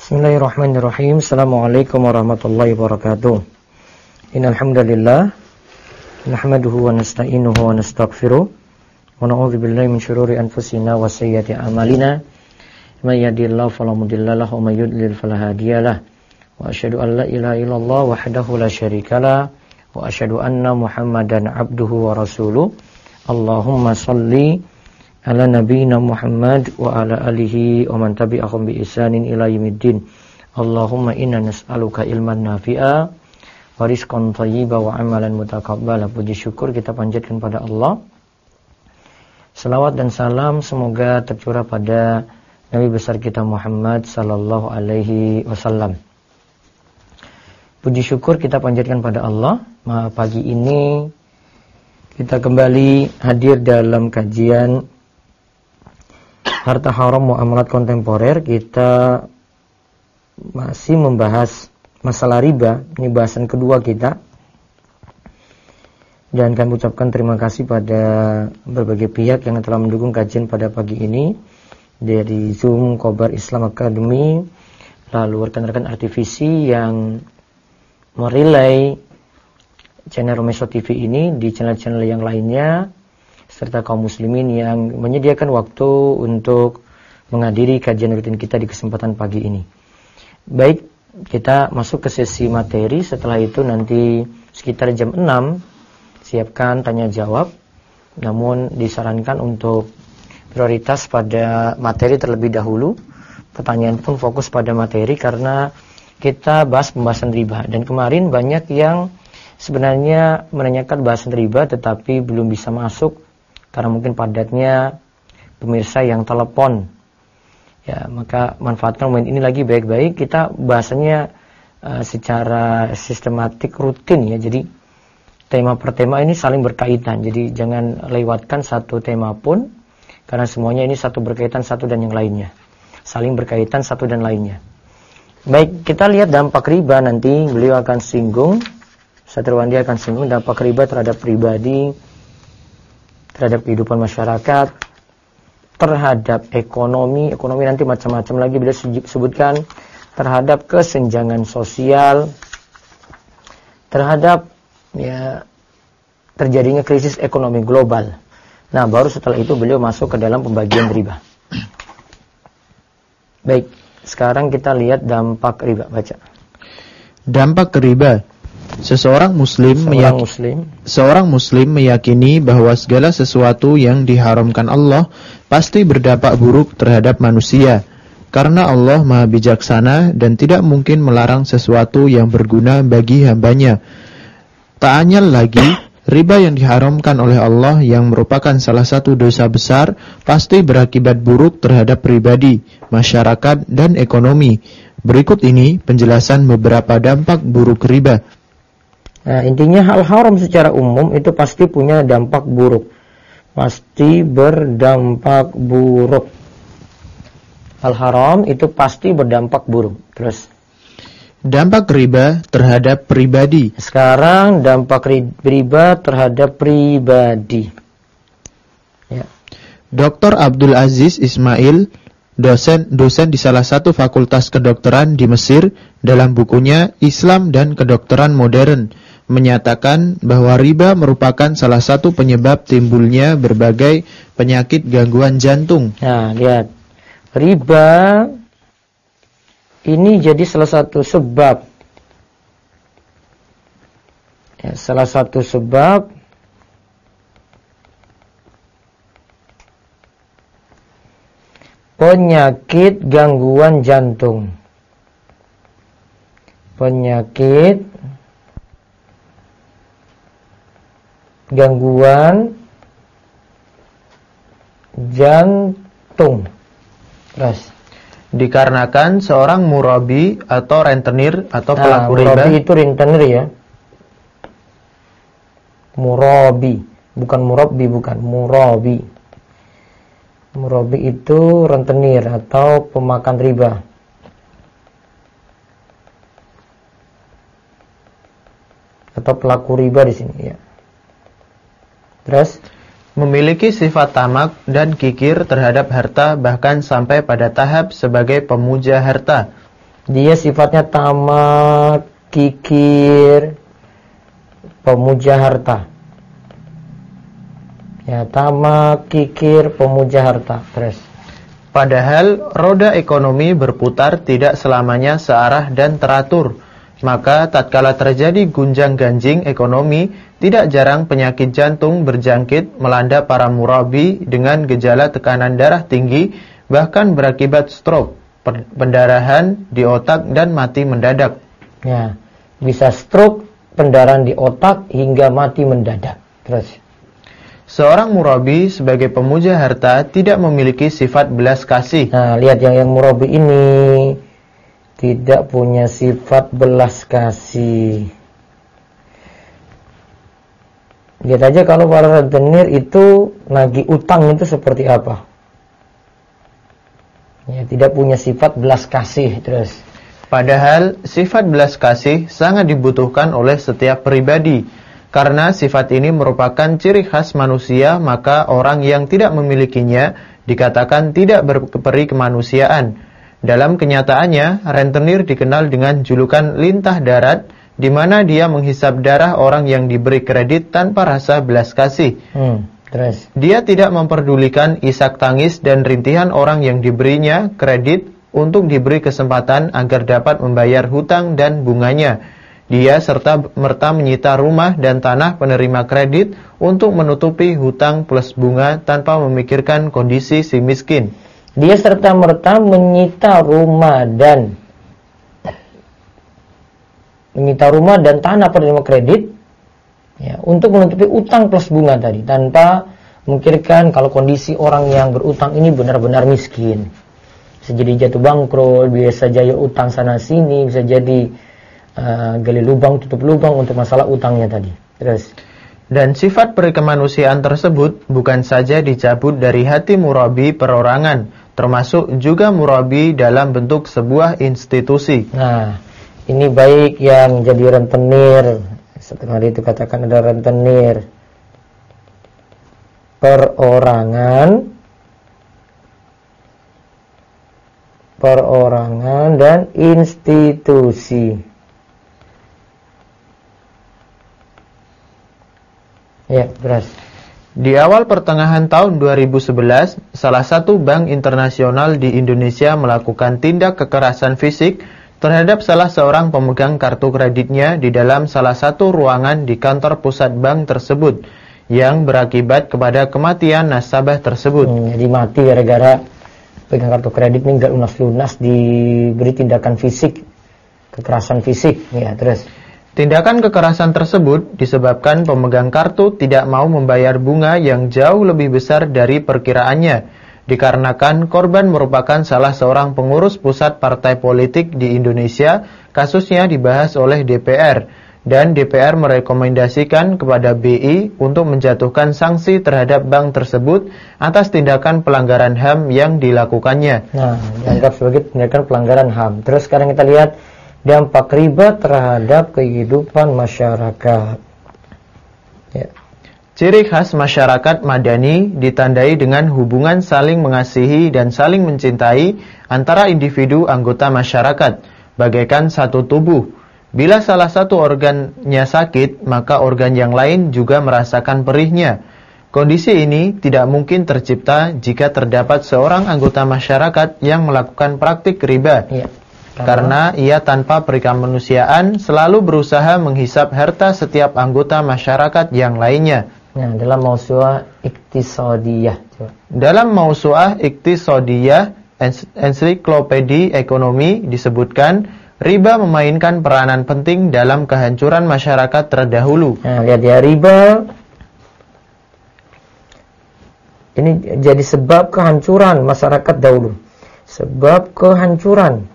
Bismillahirrahmanirrahim. Assalamualaikum warahmatullahi wabarakatuh. Innal hamdalillah nahmaduhu wa nasta'inuhu wa nastaghfiruh wa na'udzu billahi min shururi anfusina wa sayyiati a'malina. May yahdihillahu fala mudilla lahu wa may yudlil fala hadiyalah. Wa asyhadu an la ilaha illallah wahdahu la syarikalah wa asyhadu anna Muhammadan abduhu wa rasuluh. Allahumma shalli ala nabiyina Muhammad wa ala alihi wa man tabi'ahum bi ihsanin ila yaumiddin. Allahumma inna nas'aluka ilman nafi'a wa rizqan thayyiban wa amalan mutaqabbala. Puji syukur kita panjatkan pada Allah. Salawat dan salam semoga tercurah pada Nabi besar kita Muhammad sallallahu alaihi wasallam. Puji syukur kita panjatkan pada Allah. Pagi ini kita kembali hadir dalam kajian Harta Haram Muamalat Kontemporer. Kita masih membahas masalah riba. Ini bahasan kedua kita. Dan kami ucapkan terima kasih pada berbagai pihak yang telah mendukung kajian pada pagi ini. Dari Zoom, Khobar Islam Academy, lalu rekan-rekan RTVC yang merelay channel Romeso TV ini di channel-channel yang lainnya, serta kaum muslimin yang menyediakan waktu untuk menghadiri kajian rutin kita di kesempatan pagi ini. Baik, kita masuk ke sesi materi. Setelah itu nanti sekitar jam 6 siapkan tanya jawab. Namun disarankan untuk prioritas pada materi terlebih dahulu. Pertanyaan pun fokus pada materi karena kita bahas pembahasan riba. Dan kemarin banyak yang sebenarnya menanyakan bahasan riba tetapi belum bisa masuk karena mungkin padatnya pemirsa yang telepon. Ya, maka manfaatkan momen ini lagi baik-baik. Kita bahasanya secara sistematik rutin ya. Jadi tema per tema ini saling berkaitan. Jadi jangan lewatkan satu tema pun karena semuanya ini satu berkaitan satu dan yang lainnya. Saling berkaitan satu dan lainnya. Baik, kita lihat dampak riba nanti beliau akan singgung. Satriwandi akan singgung dampak riba terhadap pribadi, terhadap kehidupan masyarakat, terhadap ekonomi nanti macam-macam lagi beliau sebutkan, terhadap kesenjangan sosial, terhadap ya terjadinya krisis ekonomi global. Nah, baru setelah itu beliau masuk ke dalam pembagian riba. Baik, sekarang kita lihat dampak riba, baca. Dampak riba. Seorang muslim meyakini bahwa segala sesuatu yang diharamkan Allah pasti berdampak buruk terhadap manusia, karena Allah Maha Bijaksana dan tidak mungkin melarang sesuatu yang berguna bagi hambanya. Tak anyal lagi, riba yang diharamkan oleh Allah yang merupakan salah satu dosa besar pasti berakibat buruk terhadap pribadi, masyarakat, dan ekonomi. Berikut ini penjelasan beberapa dampak buruk riba. Nah, intinya hal haram secara umum itu pasti punya dampak buruk. Pasti berdampak buruk. Hal haram itu pasti berdampak buruk. Terus dampak riba terhadap pribadi. Sekarang dampak riba terhadap pribadi. Ya. Dr. Abdul Aziz Ismail, dosen di salah satu fakultas kedokteran di Mesir, dalam bukunya Islam dan Kedokteran Modern, menyatakan bahwa riba merupakan salah satu penyebab timbulnya berbagai penyakit gangguan jantung. Nah, lihat. Riba ini jadi salah satu sebab. Ya, salah satu sebab penyakit gangguan jantung. Penyakit gangguan jantung. Terus dikarenakan seorang murabi atau rentenir atau pelaku riba. Murabi itu rentenir ya. Murabi, bukan murabbi, bukan murabi. Murabi itu rentenir atau pemakan riba. Atau pelaku riba di sini ya. Terus memiliki sifat tamak dan kikir terhadap harta, bahkan sampai pada tahap sebagai pemuja harta. Dia sifatnya tamak, kikir, pemuja harta. Ya, tamak, kikir, pemuja harta. Terus. Padahal roda ekonomi berputar tidak selamanya searah dan teratur. Maka tatkala terjadi gunjang-ganjing ekonomi, tidak jarang penyakit jantung berjangkit melanda para murabi dengan gejala tekanan darah tinggi, bahkan berakibat stroke, pendarahan di otak dan mati mendadak. Ya, bisa stroke, pendarahan di otak hingga mati mendadak. Terus. Seorang murabi sebagai pemuja harta tidak memiliki sifat belas kasih. Nah, lihat yang murabi ini tidak punya sifat belas kasih. Lihat aja kalau para rentenir itu nagih utang itu seperti apa. Ya, tidak punya sifat belas kasih. Terus. Padahal sifat belas kasih sangat dibutuhkan oleh setiap pribadi. Karena sifat ini merupakan ciri khas manusia, maka orang yang tidak memilikinya dikatakan tidak berperi kemanusiaan. Dalam kenyataannya, rentenir dikenal dengan julukan lintah darat, di mana dia menghisap darah orang yang diberi kredit tanpa rasa belas kasih. Terus. Dia tidak memperdulikan isak tangis dan rintihan orang yang diberinya kredit untuk diberi kesempatan agar dapat membayar hutang dan bunganya. Dia serta-merta menyita rumah dan tanah penerima kredit untuk menutupi hutang plus bunga tanpa memikirkan kondisi si miskin. Dia serta-merta menyita rumah dan tanah penerima kredit, ya, untuk menutupi utang plus bunga tadi, tanpa memikirkan kalau kondisi orang yang berutang ini benar-benar miskin. Bisa jadi jatuh bangkrut, bisa jadi utang sana sini, bisa jadi gali lubang tutup lubang untuk masalah utangnya tadi. Terus. Dan sifat perikemanusiaan tersebut bukan saja dicabut dari hati murabi perorangan, termasuk juga murabi dalam bentuk sebuah institusi. Nah, ini baik yang jadi rentenir. Setelah itu katakan ada rentenir perorangan dan institusi. Ya, beras. Di awal pertengahan tahun 2011, salah satu bank internasional di Indonesia melakukan tindak kekerasan fisik terhadap salah seorang pemegang kartu kreditnya di dalam salah satu ruangan di kantor pusat bank tersebut, yang berakibat kepada kematian nasabah tersebut. Jadi mati gara-gara pegang kartu kredit ini nggak lunas-lunas, diberi tindakan fisik, kekerasan fisik. Ya, terus. Tindakan kekerasan tersebut disebabkan pemegang kartu tidak mau membayar bunga yang jauh lebih besar dari perkiraannya, dikarenakan korban merupakan salah seorang pengurus pusat partai politik di Indonesia. Kasusnya dibahas oleh DPR, dan DPR merekomendasikan kepada BI untuk menjatuhkan sanksi terhadap bank tersebut atas tindakan pelanggaran HAM yang dilakukannya. Nah, dianggap sebagai tindakan pelanggaran HAM. Terus sekarang kita lihat dampak riba terhadap kehidupan masyarakat. Ya. Ciri khas masyarakat madani ditandai dengan hubungan saling mengasihi dan saling mencintai antara individu anggota masyarakat, bagaikan satu tubuh. Bila salah satu organnya sakit, maka organ yang lain juga merasakan perihnya. Kondisi ini tidak mungkin tercipta jika terdapat seorang anggota masyarakat yang melakukan praktik riba. Ya. Karena ia tanpa perikemanusiaan selalu berusaha menghisap harta setiap anggota masyarakat yang lainnya. Nah, dalam mausu'ah iktisadiyah. Dalam mausu'ah iktisadiyah, ensiklopedi ekonomi, disebutkan riba memainkan peranan penting dalam kehancuran masyarakat terdahulu. Nah, lihat ya, riba ini jadi sebab kehancuran masyarakat dahulu. Sebab kehancuran.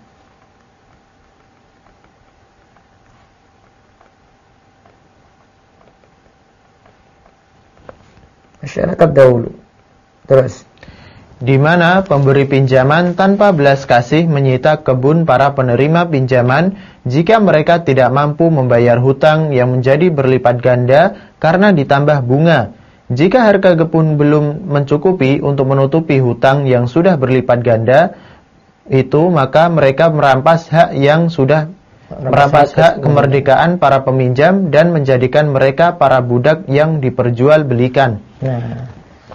Masyarakat dahulu. Terus. Di mana pemberi pinjaman tanpa belas kasih menyita kebun para penerima pinjaman jika mereka tidak mampu membayar hutang yang menjadi berlipat ganda karena ditambah bunga. Jika harga kebun belum mencukupi untuk menutupi hutang yang sudah berlipat ganda, itu, maka mereka merampas hak yang sudah merampas hak kemerdekaan para peminjam dan menjadikan mereka para budak yang diperjualbelikan. Nah,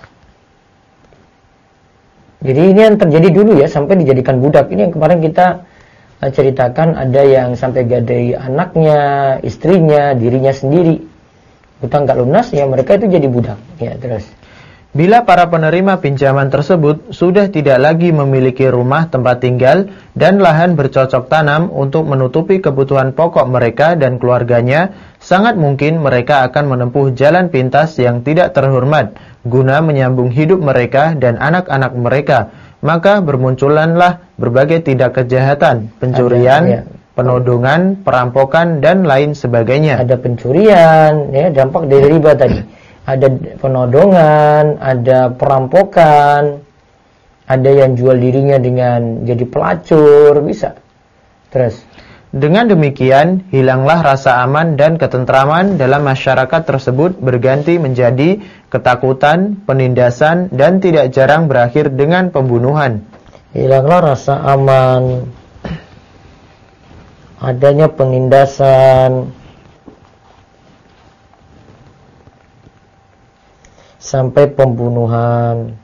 jadi ini yang terjadi dulu ya, sampai dijadikan budak. Ini yang kemarin kita ceritakan, ada yang sampai gadai anaknya, istrinya, dirinya sendiri. Hutang gak lunas, ya mereka itu jadi budak. Ya, terus. Bila para penerima pinjaman tersebut sudah tidak lagi memiliki rumah tempat tinggal dan lahan bercocok tanam untuk menutupi kebutuhan pokok mereka dan keluarganya, sangat mungkin mereka akan menempuh jalan pintas yang tidak terhormat guna menyambung hidup mereka dan anak-anak mereka. Maka bermunculanlah berbagai tindak kejahatan, pencurian, penodongan, perampokan, dan lain sebagainya. Ada pencurian, ya, dampak dari riba tadi. Ada penodongan, ada perampokan, ada yang jual dirinya dengan jadi pelacur, bisa. Terus, dengan demikian, hilanglah rasa aman dan ketentraman dalam masyarakat tersebut berganti menjadi ketakutan, penindasan, dan tidak jarang berakhir dengan pembunuhan. Hilanglah rasa aman, adanya penindasan, sampai pembunuhan.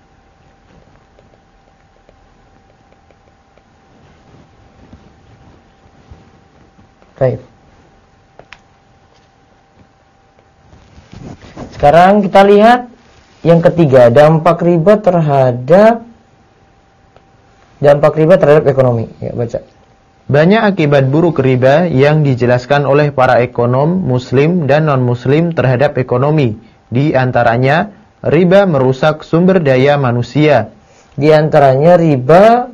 Baik. Sekarang kita lihat yang ketiga, dampak riba terhadap ekonomi. Ya, baca. Banyak akibat buruk riba yang dijelaskan oleh para ekonom muslim dan non-muslim terhadap ekonomi. Di antaranya, riba merusak sumber daya manusia. Di antaranya riba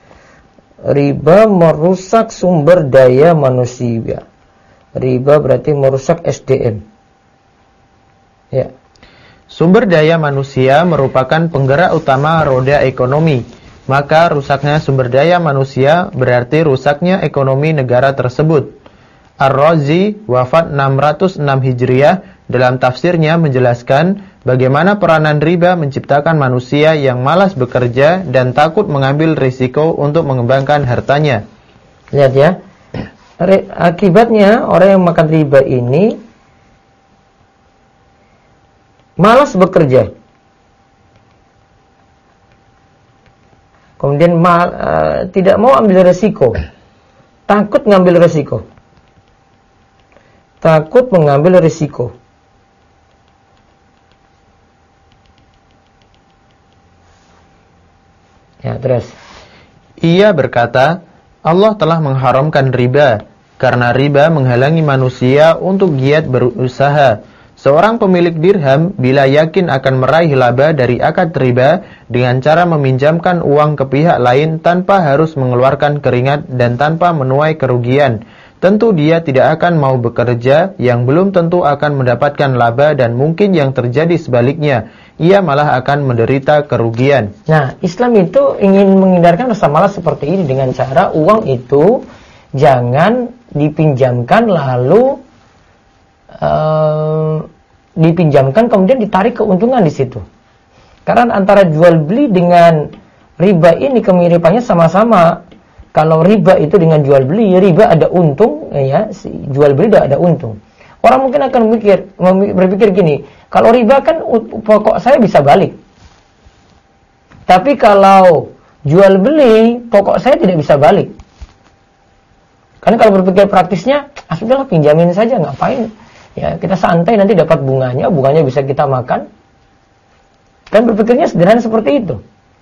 merusak sumber daya manusia. Riba berarti merusak SDM. Ya. Sumber daya manusia merupakan penggerak utama roda ekonomi. Maka rusaknya sumber daya manusia berarti rusaknya ekonomi negara tersebut. Ar-Razi wafat 606 Hijriah dalam tafsirnya menjelaskan bagaimana peranan riba menciptakan manusia yang malas bekerja dan takut mengambil risiko untuk mengembangkan hartanya. Lihat ya, akibatnya orang yang makan riba ini malas bekerja. Kemudian tidak mau ambil resiko, takut mengambil resiko. Ya, terus. Ia berkata, Allah telah mengharamkan riba, karena riba menghalangi manusia untuk giat berusaha. Seorang pemilik dirham bila yakin akan meraih laba dari akad riba dengan cara meminjamkan uang ke pihak lain tanpa harus mengeluarkan keringat dan tanpa menuai kerugian, tentu dia tidak akan mau bekerja yang belum tentu akan mendapatkan laba dan mungkin yang terjadi sebaliknya, ia malah akan menderita kerugian. Nah, Islam itu ingin menghindarkan rasa malas seperti ini dengan cara uang itu jangan dipinjamkan lalu dipinjamkan kemudian ditarik keuntungan di situ. Karena antara jual beli dengan riba ini kemiripannya sama-sama. Kalau riba itu dengan jual beli, riba ada untung, ya, jual beli ada untung. Orang mungkin akan berpikir gini, kalau riba kan pokok saya bisa balik. Tapi kalau jual beli, pokok saya tidak bisa balik. Karena kalau berpikir praktisnya, sudahlah pinjamin saja, ngapain? Ya, kita santai nanti dapat bunganya bisa kita makan. Kan berpikirnya sederhana seperti itu.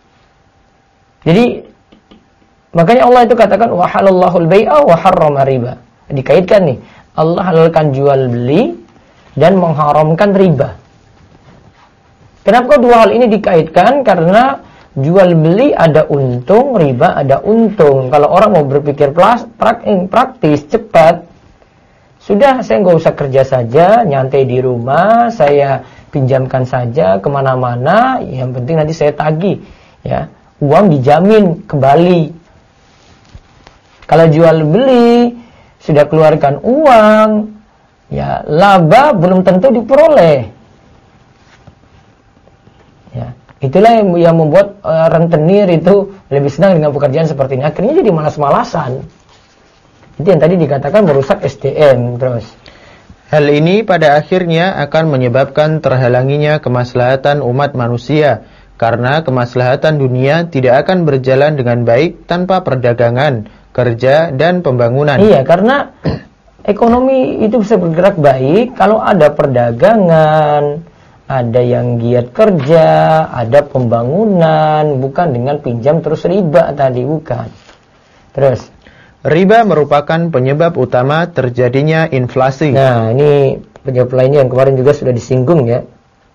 Jadi makanya Allah itu katakan wa halallahu al-bai'a wa harrama riba. Dikaitkan nih, Allah halalkan jual beli dan mengharamkan riba. Kenapa dua hal ini dikaitkan? Karena jual beli ada untung, riba ada untung. Kalau orang mau berpikir praktis, cepat, sudah saya nggak usah kerja saja, nyantai di rumah, saya pinjamkan saja kemana-mana, yang penting nanti saya tagih, ya, uang dijamin kembali. Kalau jual beli sudah keluarkan uang, ya laba belum tentu diperoleh. Ya, Itulah yang membuat rentenir itu lebih senang dengan pekerjaan seperti ini. Akhirnya jadi malas-malasan. Itu yang tadi dikatakan merusak SDM terus. Hal ini pada akhirnya akan menyebabkan terhalanginya kemaslahatan umat manusia, karena kemaslahatan dunia tidak akan berjalan dengan baik tanpa perdagangan, kerja, dan pembangunan. Iya, karena ekonomi itu bisa bergerak baik kalau ada perdagangan, ada yang giat kerja, ada pembangunan, bukan dengan pinjam terus riba tadi, bukan. Terus riba merupakan penyebab utama terjadinya inflasi. Nah, ini penyebab lainnya yang kemarin juga sudah disinggung ya.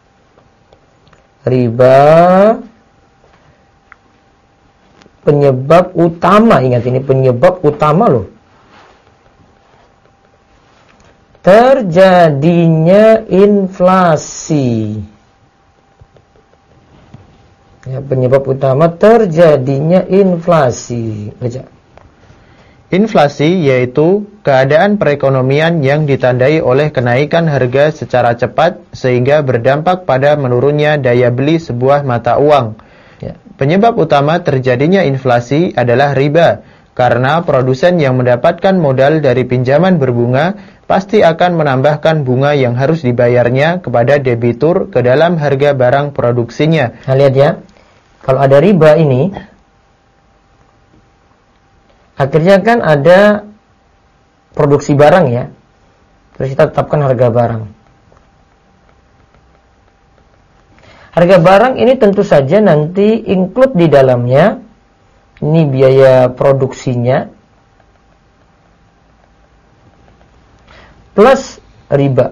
Riba penyebab utama, ingat ini penyebab utama loh. Terjadinya inflasi. Ya, penyebab utama terjadinya inflasi. Baca. Inflasi yaitu keadaan perekonomian yang ditandai oleh kenaikan harga secara cepat sehingga berdampak pada menurunnya daya beli sebuah mata uang. Ya. Penyebab utama terjadinya inflasi adalah riba, karena produsen yang mendapatkan modal dari pinjaman berbunga pasti akan menambahkan bunga yang harus dibayarnya kepada debitur ke dalam harga barang produksinya. Nah, lihat ya, kalau ada riba ini, akhirnya kan ada produksi barang ya, terus kita tetapkan harga barang. Harga barang ini tentu saja nanti include di dalamnya, ini biaya produksinya, plus riba.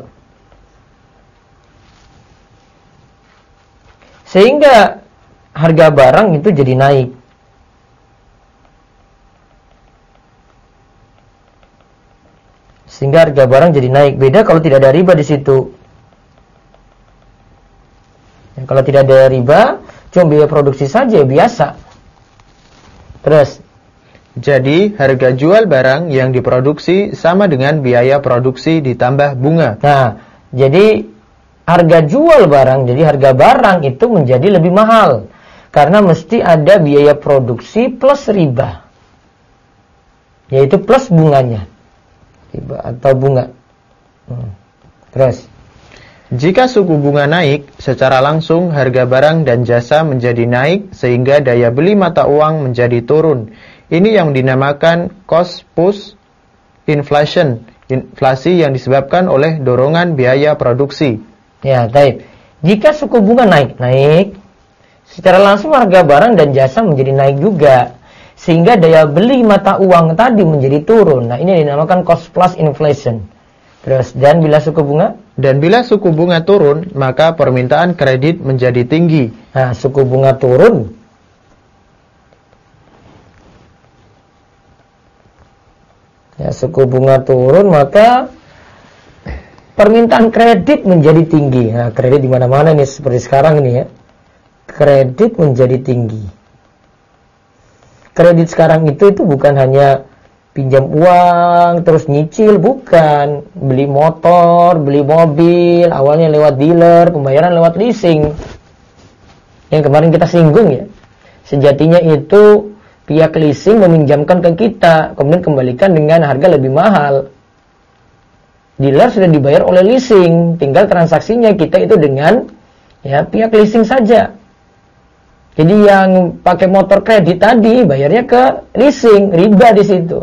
Sehingga harga barang itu jadi naik. Sehingga harga barang jadi naik. Beda kalau tidak ada riba di situ. Ya, kalau tidak ada riba, cuma biaya produksi saja biasa. Terus, jadi harga jual barang yang diproduksi sama dengan biaya produksi ditambah bunga. Nah, jadi harga jual barang, jadi harga barang itu menjadi lebih mahal. Karena mesti ada biaya produksi plus riba. Yaitu plus bunganya. Riba atau bunga. Terus, jika suku bunga naik, secara langsung harga barang dan jasa menjadi naik sehingga daya beli mata uang menjadi turun. Ini yang dinamakan cost push inflation, inflasi yang disebabkan oleh dorongan biaya produksi. Ya, baik. Jika suku bunga naik, secara langsung harga barang dan jasa menjadi naik juga. Sehingga daya beli mata uang tadi menjadi turun. Nah, ini dinamakan cost plus inflation. Terus, dan bila suku bunga? Dan bila suku bunga turun, maka permintaan kredit menjadi tinggi. Nah, suku bunga turun. Ya, suku bunga turun, maka permintaan kredit menjadi tinggi. Nah, kredit di mana-mana nih, seperti sekarang ini ya. Kredit menjadi tinggi. Kredit sekarang itu bukan hanya pinjam uang, terus nyicil, bukan. Beli motor, beli mobil, awalnya lewat dealer, pembayaran lewat leasing. Yang kemarin kita singgung ya. Sejatinya itu pihak leasing meminjamkan ke kita, kemudian kembalikan dengan harga lebih mahal. Dealer sudah dibayar oleh leasing, tinggal transaksinya kita itu dengan ya pihak leasing saja. Jadi yang pakai motor kredit tadi bayarnya ke leasing, riba di situ.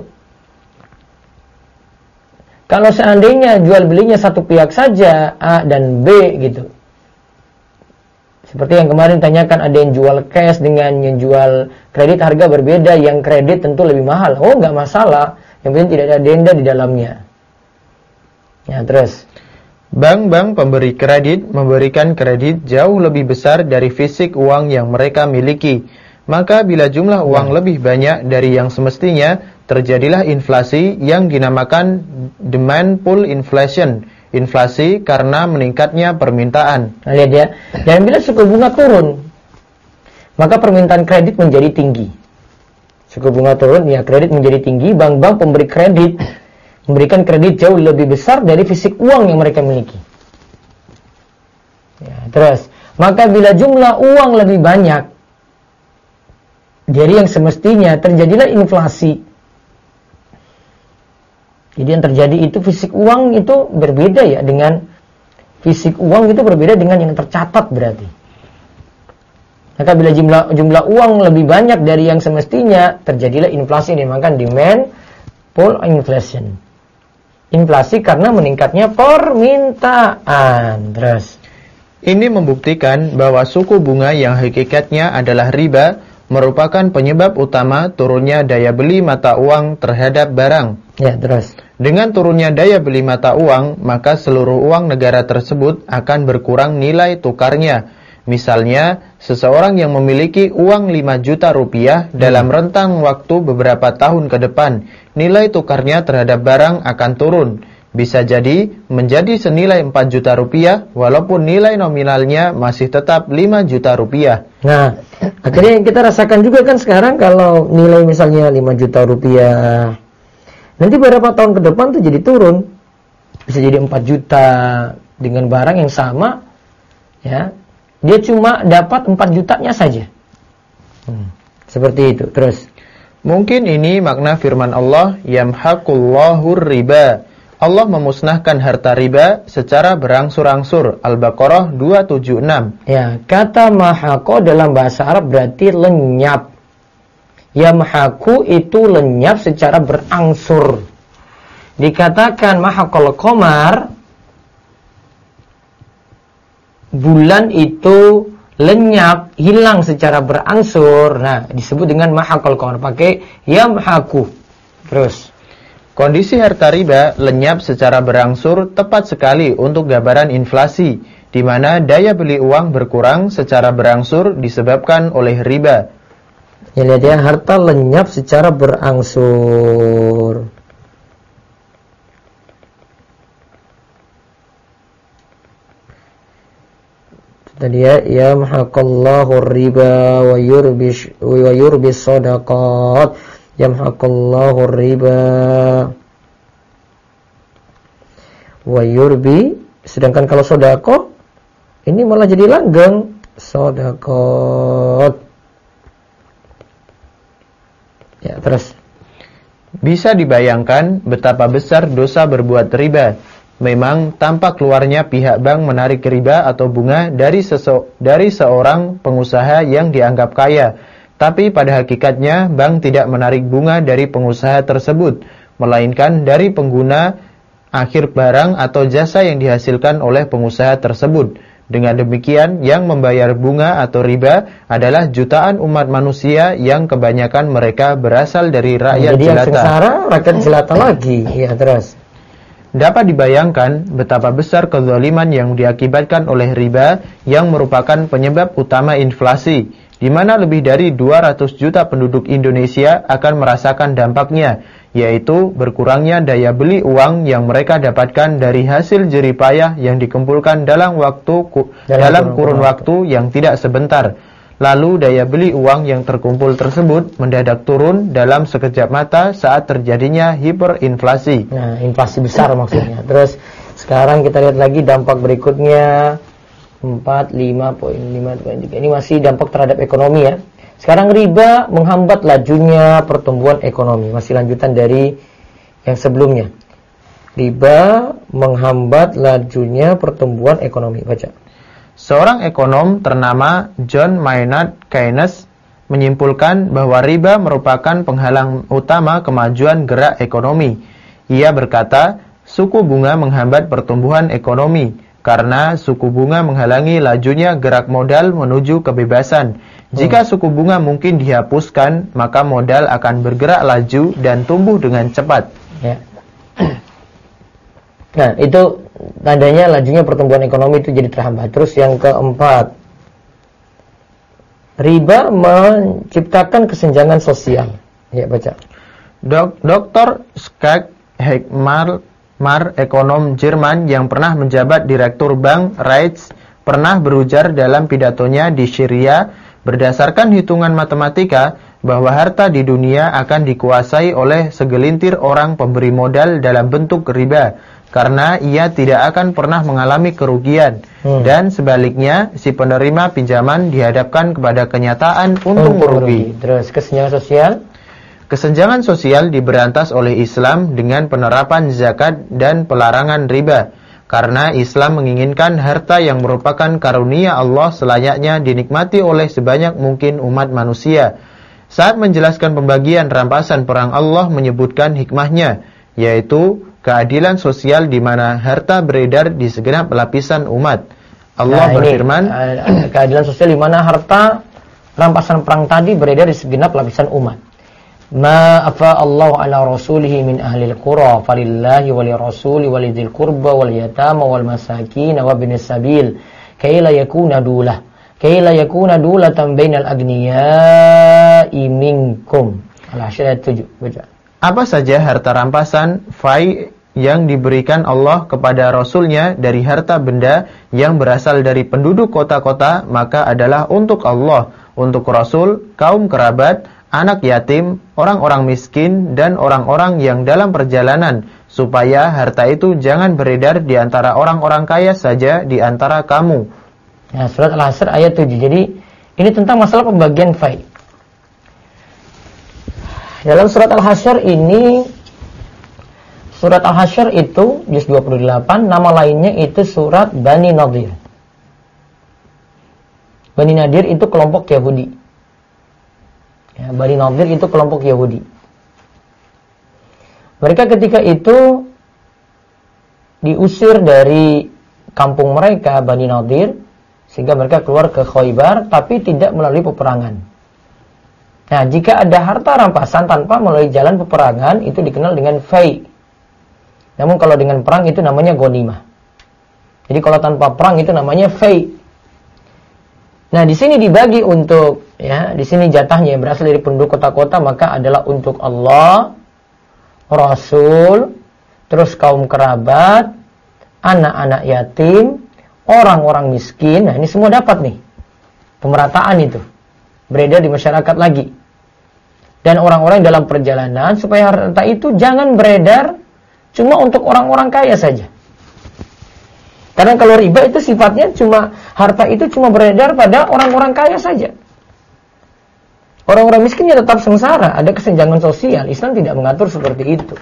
Kalau seandainya jual belinya satu pihak saja, A dan B gitu. Seperti yang kemarin tanyakan, ada yang jual cash dengan yang jual kredit, harga berbeda, yang kredit tentu lebih mahal. Oh, nggak masalah, yang penting tidak ada denda di dalamnya. Ya, terus. Bank-bank pemberi kredit memberikan kredit jauh lebih besar dari fisik uang yang mereka miliki. Maka bila jumlah uang lebih banyak dari yang semestinya, terjadilah inflasi yang dinamakan demand pull inflation. Inflasi karena meningkatnya permintaan. Nah, lihat ya. Dan bila suku bunga turun, maka permintaan kredit menjadi tinggi. Suku bunga turun, ya kredit menjadi tinggi. Bank-bank pemberi kredit memberikan kredit jauh lebih besar dari fisik uang yang mereka miliki. Ya, terus, Maka bila jumlah uang lebih banyak dari yang semestinya, terjadilah inflasi. Jadi yang terjadi itu fisik uang itu berbeda ya dengan fisik uang itu berbeda dengan yang tercatat berarti. Maka bila jumlah uang lebih banyak dari yang semestinya, terjadilah inflasi yang dinamakan demand pull inflation. Inflasi karena meningkatnya permintaan. Terus ini membuktikan bahwa suku bunga yang hakikatnya adalah riba merupakan penyebab utama turunnya daya beli mata uang terhadap barang. Ya, terus. Dengan turunnya daya beli mata uang, maka seluruh uang negara tersebut akan berkurang nilai tukarnya. Misalnya, seseorang yang memiliki uang 5 juta rupiah dalam rentang waktu beberapa tahun ke depan, nilai tukarnya terhadap barang akan turun. Bisa jadi menjadi senilai 4 juta rupiah, walaupun nilai nominalnya masih tetap 5 juta rupiah. Nah, akhirnya kita rasakan juga kan sekarang kalau nilai misalnya 5 juta rupiah, nanti beberapa tahun ke depan tuh jadi turun. Bisa jadi 4 juta dengan barang yang sama, ya. Dia cuma dapat 4 jutanya saja. Seperti itu. Terus mungkin ini makna firman Allah, yamhaqullahu riba. Allah memusnahkan harta riba secara berangsur-angsur. Al-Baqarah 276. Ya, kata mahaqo dalam bahasa Arab berarti lenyap. Yamhaqu itu lenyap secara berangsur. Dikatakan mahaqal qamar, bulan itu lenyap, hilang secara berangsur. Nah, disebut dengan mahaqal qamar, pakai yamhaqu. Terus kondisi harta riba lenyap secara berangsur tepat sekali untuk gambaran inflasi, di mana daya beli uang berkurang secara berangsur disebabkan oleh riba. Ya, lihat ya, harta lenyap secara berangsur. Tadi ya, yamhaqallahu riba wa yurbis shadaqat. Yamhaqallahu riba wa yurbi. Sedangkan kalau sedekah ini malah jadi langgeng. Sedekah. Ya, terus bisa dibayangkan betapa besar dosa berbuat riba. Memang tampak keluarnya pihak bank menarik riba atau bunga dari seorang pengusaha yang dianggap kaya. Tapi pada hakikatnya bank tidak menarik bunga dari pengusaha tersebut, melainkan dari pengguna akhir barang atau jasa yang dihasilkan oleh pengusaha tersebut. Dengan demikian, yang membayar bunga atau riba adalah jutaan umat manusia yang kebanyakan mereka berasal dari rakyat jadi jelata. Yang sengsara rakyat jelata lagi. Ya, terus dapat dibayangkan betapa besar kezaliman yang diakibatkan oleh riba yang merupakan penyebab utama inflasi, di mana lebih dari 200 juta penduduk Indonesia akan merasakan dampaknya, yaitu berkurangnya daya beli uang yang mereka dapatkan dari hasil jerih payah yang dikumpulkan dalam kurun waktu yang tidak sebentar. Lalu daya beli uang yang terkumpul tersebut mendadak turun dalam sekejap mata saat terjadinya hiperinflasi. Nah, inflasi besar maksudnya. Terus sekarang kita lihat lagi dampak berikutnya 45.5.3. Ini masih dampak terhadap ekonomi ya. Sekarang riba menghambat lajunya pertumbuhan ekonomi. Masih lanjutan dari yang sebelumnya. Riba menghambat lajunya pertumbuhan ekonomi. Baca. Seorang ekonom ternama John Maynard Keynes menyimpulkan bahwa riba merupakan penghalang utama kemajuan gerak ekonomi. Ia berkata, suku bunga menghambat pertumbuhan ekonomi karena suku bunga menghalangi lajunya gerak modal menuju kebebasan. Jika suku bunga mungkin dihapuskan, maka modal akan bergerak laju dan tumbuh dengan cepat. Ya. Nah, itu tandanya lajunya pertumbuhan ekonomi itu jadi terhambat. Terus yang keempat, riba menciptakan kesenjangan sosial. Ya, baca. Dr. Skak Hekmar, ekonom Jerman yang pernah menjabat direktur Bank Reitz, pernah berujar dalam pidatonya di Syria, berdasarkan hitungan matematika, bahwa harta di dunia akan dikuasai oleh segelintir orang pemberi modal dalam bentuk riba, karena ia tidak akan pernah mengalami kerugian. Dan sebaliknya, si penerima pinjaman dihadapkan kepada kenyataan untung rugi. Terus kesenjangan sosial? Kesenjangan sosial diberantas oleh Islam dengan penerapan zakat dan pelarangan riba, karena Islam menginginkan harta yang merupakan karunia Allah selayaknya dinikmati oleh sebanyak mungkin umat manusia. Saat menjelaskan pembagian rampasan perang, Allah menyebutkan hikmahnya, yaitu keadilan sosial di mana harta beredar di segenap lapisan umat. Allah berfirman, keadilan sosial di mana harta rampasan perang tadi beredar di segenap lapisan umat. Ma afa Allah ala rasulihi min ahlil qura falillahi walirrasuli walidil qurba wal yatama wal masakin wa binis sabil kay la yakuna dulatan bainal agniya'i minkum. Al-Hasyr ayat 7. Baca. Apa saja harta rampasan fai yang diberikan Allah kepada Rasulnya dari harta benda yang berasal dari penduduk kota-kota, maka adalah untuk Allah, untuk Rasul, kaum kerabat, anak yatim, orang-orang miskin, dan orang-orang yang dalam perjalanan, supaya harta itu jangan beredar di antara orang-orang kaya saja di antara kamu. Nah, surat Al-Hasyr ayat 7. Jadi, ini tentang masalah pembagian fai. Dalam surat Al-Hasyr ini, surat Al-Hasyr itu, juz 28, nama lainnya itu surat Bani Nadir. Bani Nadir itu kelompok Yahudi. Ya, Bani Nadir itu kelompok Yahudi. Mereka ketika itu diusir dari kampung mereka, Bani Nadir, sehingga mereka keluar ke Khaybar, tapi tidak melalui peperangan. Nah, jika ada harta rampasan tanpa melalui jalan peperangan, itu dikenal dengan fai. Namun kalau dengan perang itu namanya ghanimah. Jadi kalau tanpa perang itu namanya fai. Nah, di sini dibagi untuk, ya, di sini jatahnya yang berasal dari penduduk kota-kota, maka adalah untuk Allah, Rasul, terus kaum kerabat, anak-anak yatim, orang-orang miskin. Nah, ini semua dapat nih. Pemerataan itu beredar di masyarakat lagi. Dan orang-orang dalam perjalanan, supaya harta itu jangan beredar cuma untuk orang-orang kaya saja. Karena kalau riba itu sifatnya harta itu cuma beredar pada orang-orang kaya saja. Orang-orang miskinnya tetap sengsara, ada kesenjangan sosial. Islam tidak mengatur seperti itu.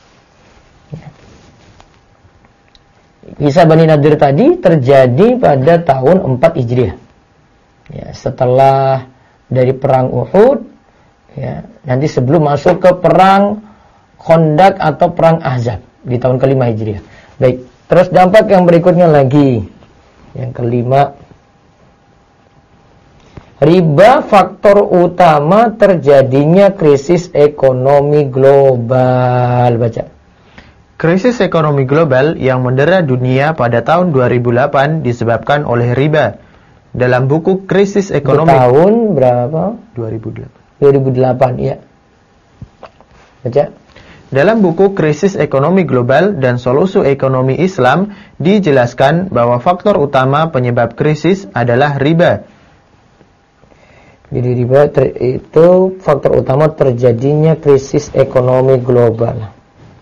Kisah Bani Nadir tadi terjadi pada tahun 4 Hijriah. Ya, setelah dari perang Uhud, ya, nanti sebelum masuk ke perang Khandaq atau perang Ahzab di tahun ke-5 Hijriah. Baik. Terus dampak yang berikutnya lagi, yang kelima, riba faktor utama terjadinya krisis ekonomi global. Baca. Krisis ekonomi global yang mendera dunia pada tahun 2008 disebabkan oleh riba. Dalam buku Krisis Ekonomi tahun berapa? 2008, ya. Baca. Dalam buku Krisis Ekonomi Global dan Solusi Ekonomi Islam dijelaskan bahwa faktor utama penyebab krisis adalah riba. Jadi riba itu faktor utama terjadinya krisis ekonomi global.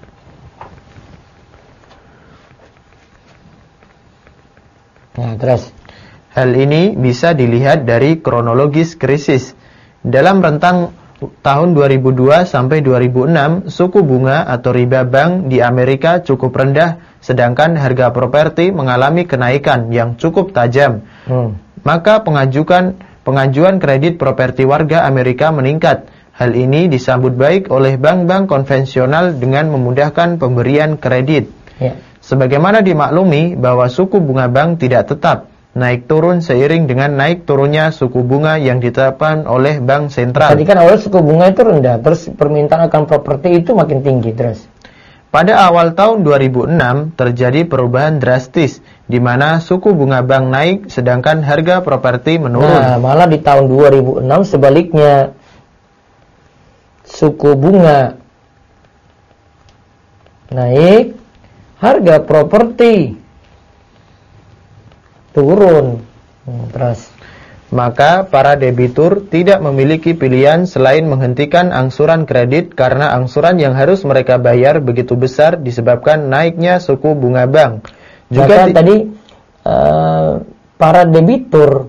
Nah, terus hal ini bisa dilihat dari kronologis krisis. Dalam rentang tahun 2002 sampai 2006, suku bunga atau riba bank di Amerika cukup rendah, sedangkan harga properti mengalami kenaikan yang cukup tajam. Maka pengajuan kredit properti warga Amerika meningkat. Hal ini disambut baik oleh bank-bank konvensional dengan memudahkan pemberian kredit. Sebagaimana dimaklumi bahwa suku bunga bank tidak tetap, naik turun seiring dengan naik turunnya suku bunga yang ditetapkan oleh bank sentral. Tadi kan awal suku bunga itu rendah, terus permintaan akan properti itu makin tinggi terus. Pada awal tahun 2006 terjadi perubahan drastis, di mana suku bunga bank naik sedangkan harga properti menurun. Nah, malah di tahun 2006 sebaliknya, suku bunga naik, harga properti turun. Terus maka para debitur tidak memiliki pilihan selain menghentikan angsuran kredit karena angsuran yang harus mereka bayar begitu besar disebabkan naiknya suku bunga bank. Juga tadi para debitur,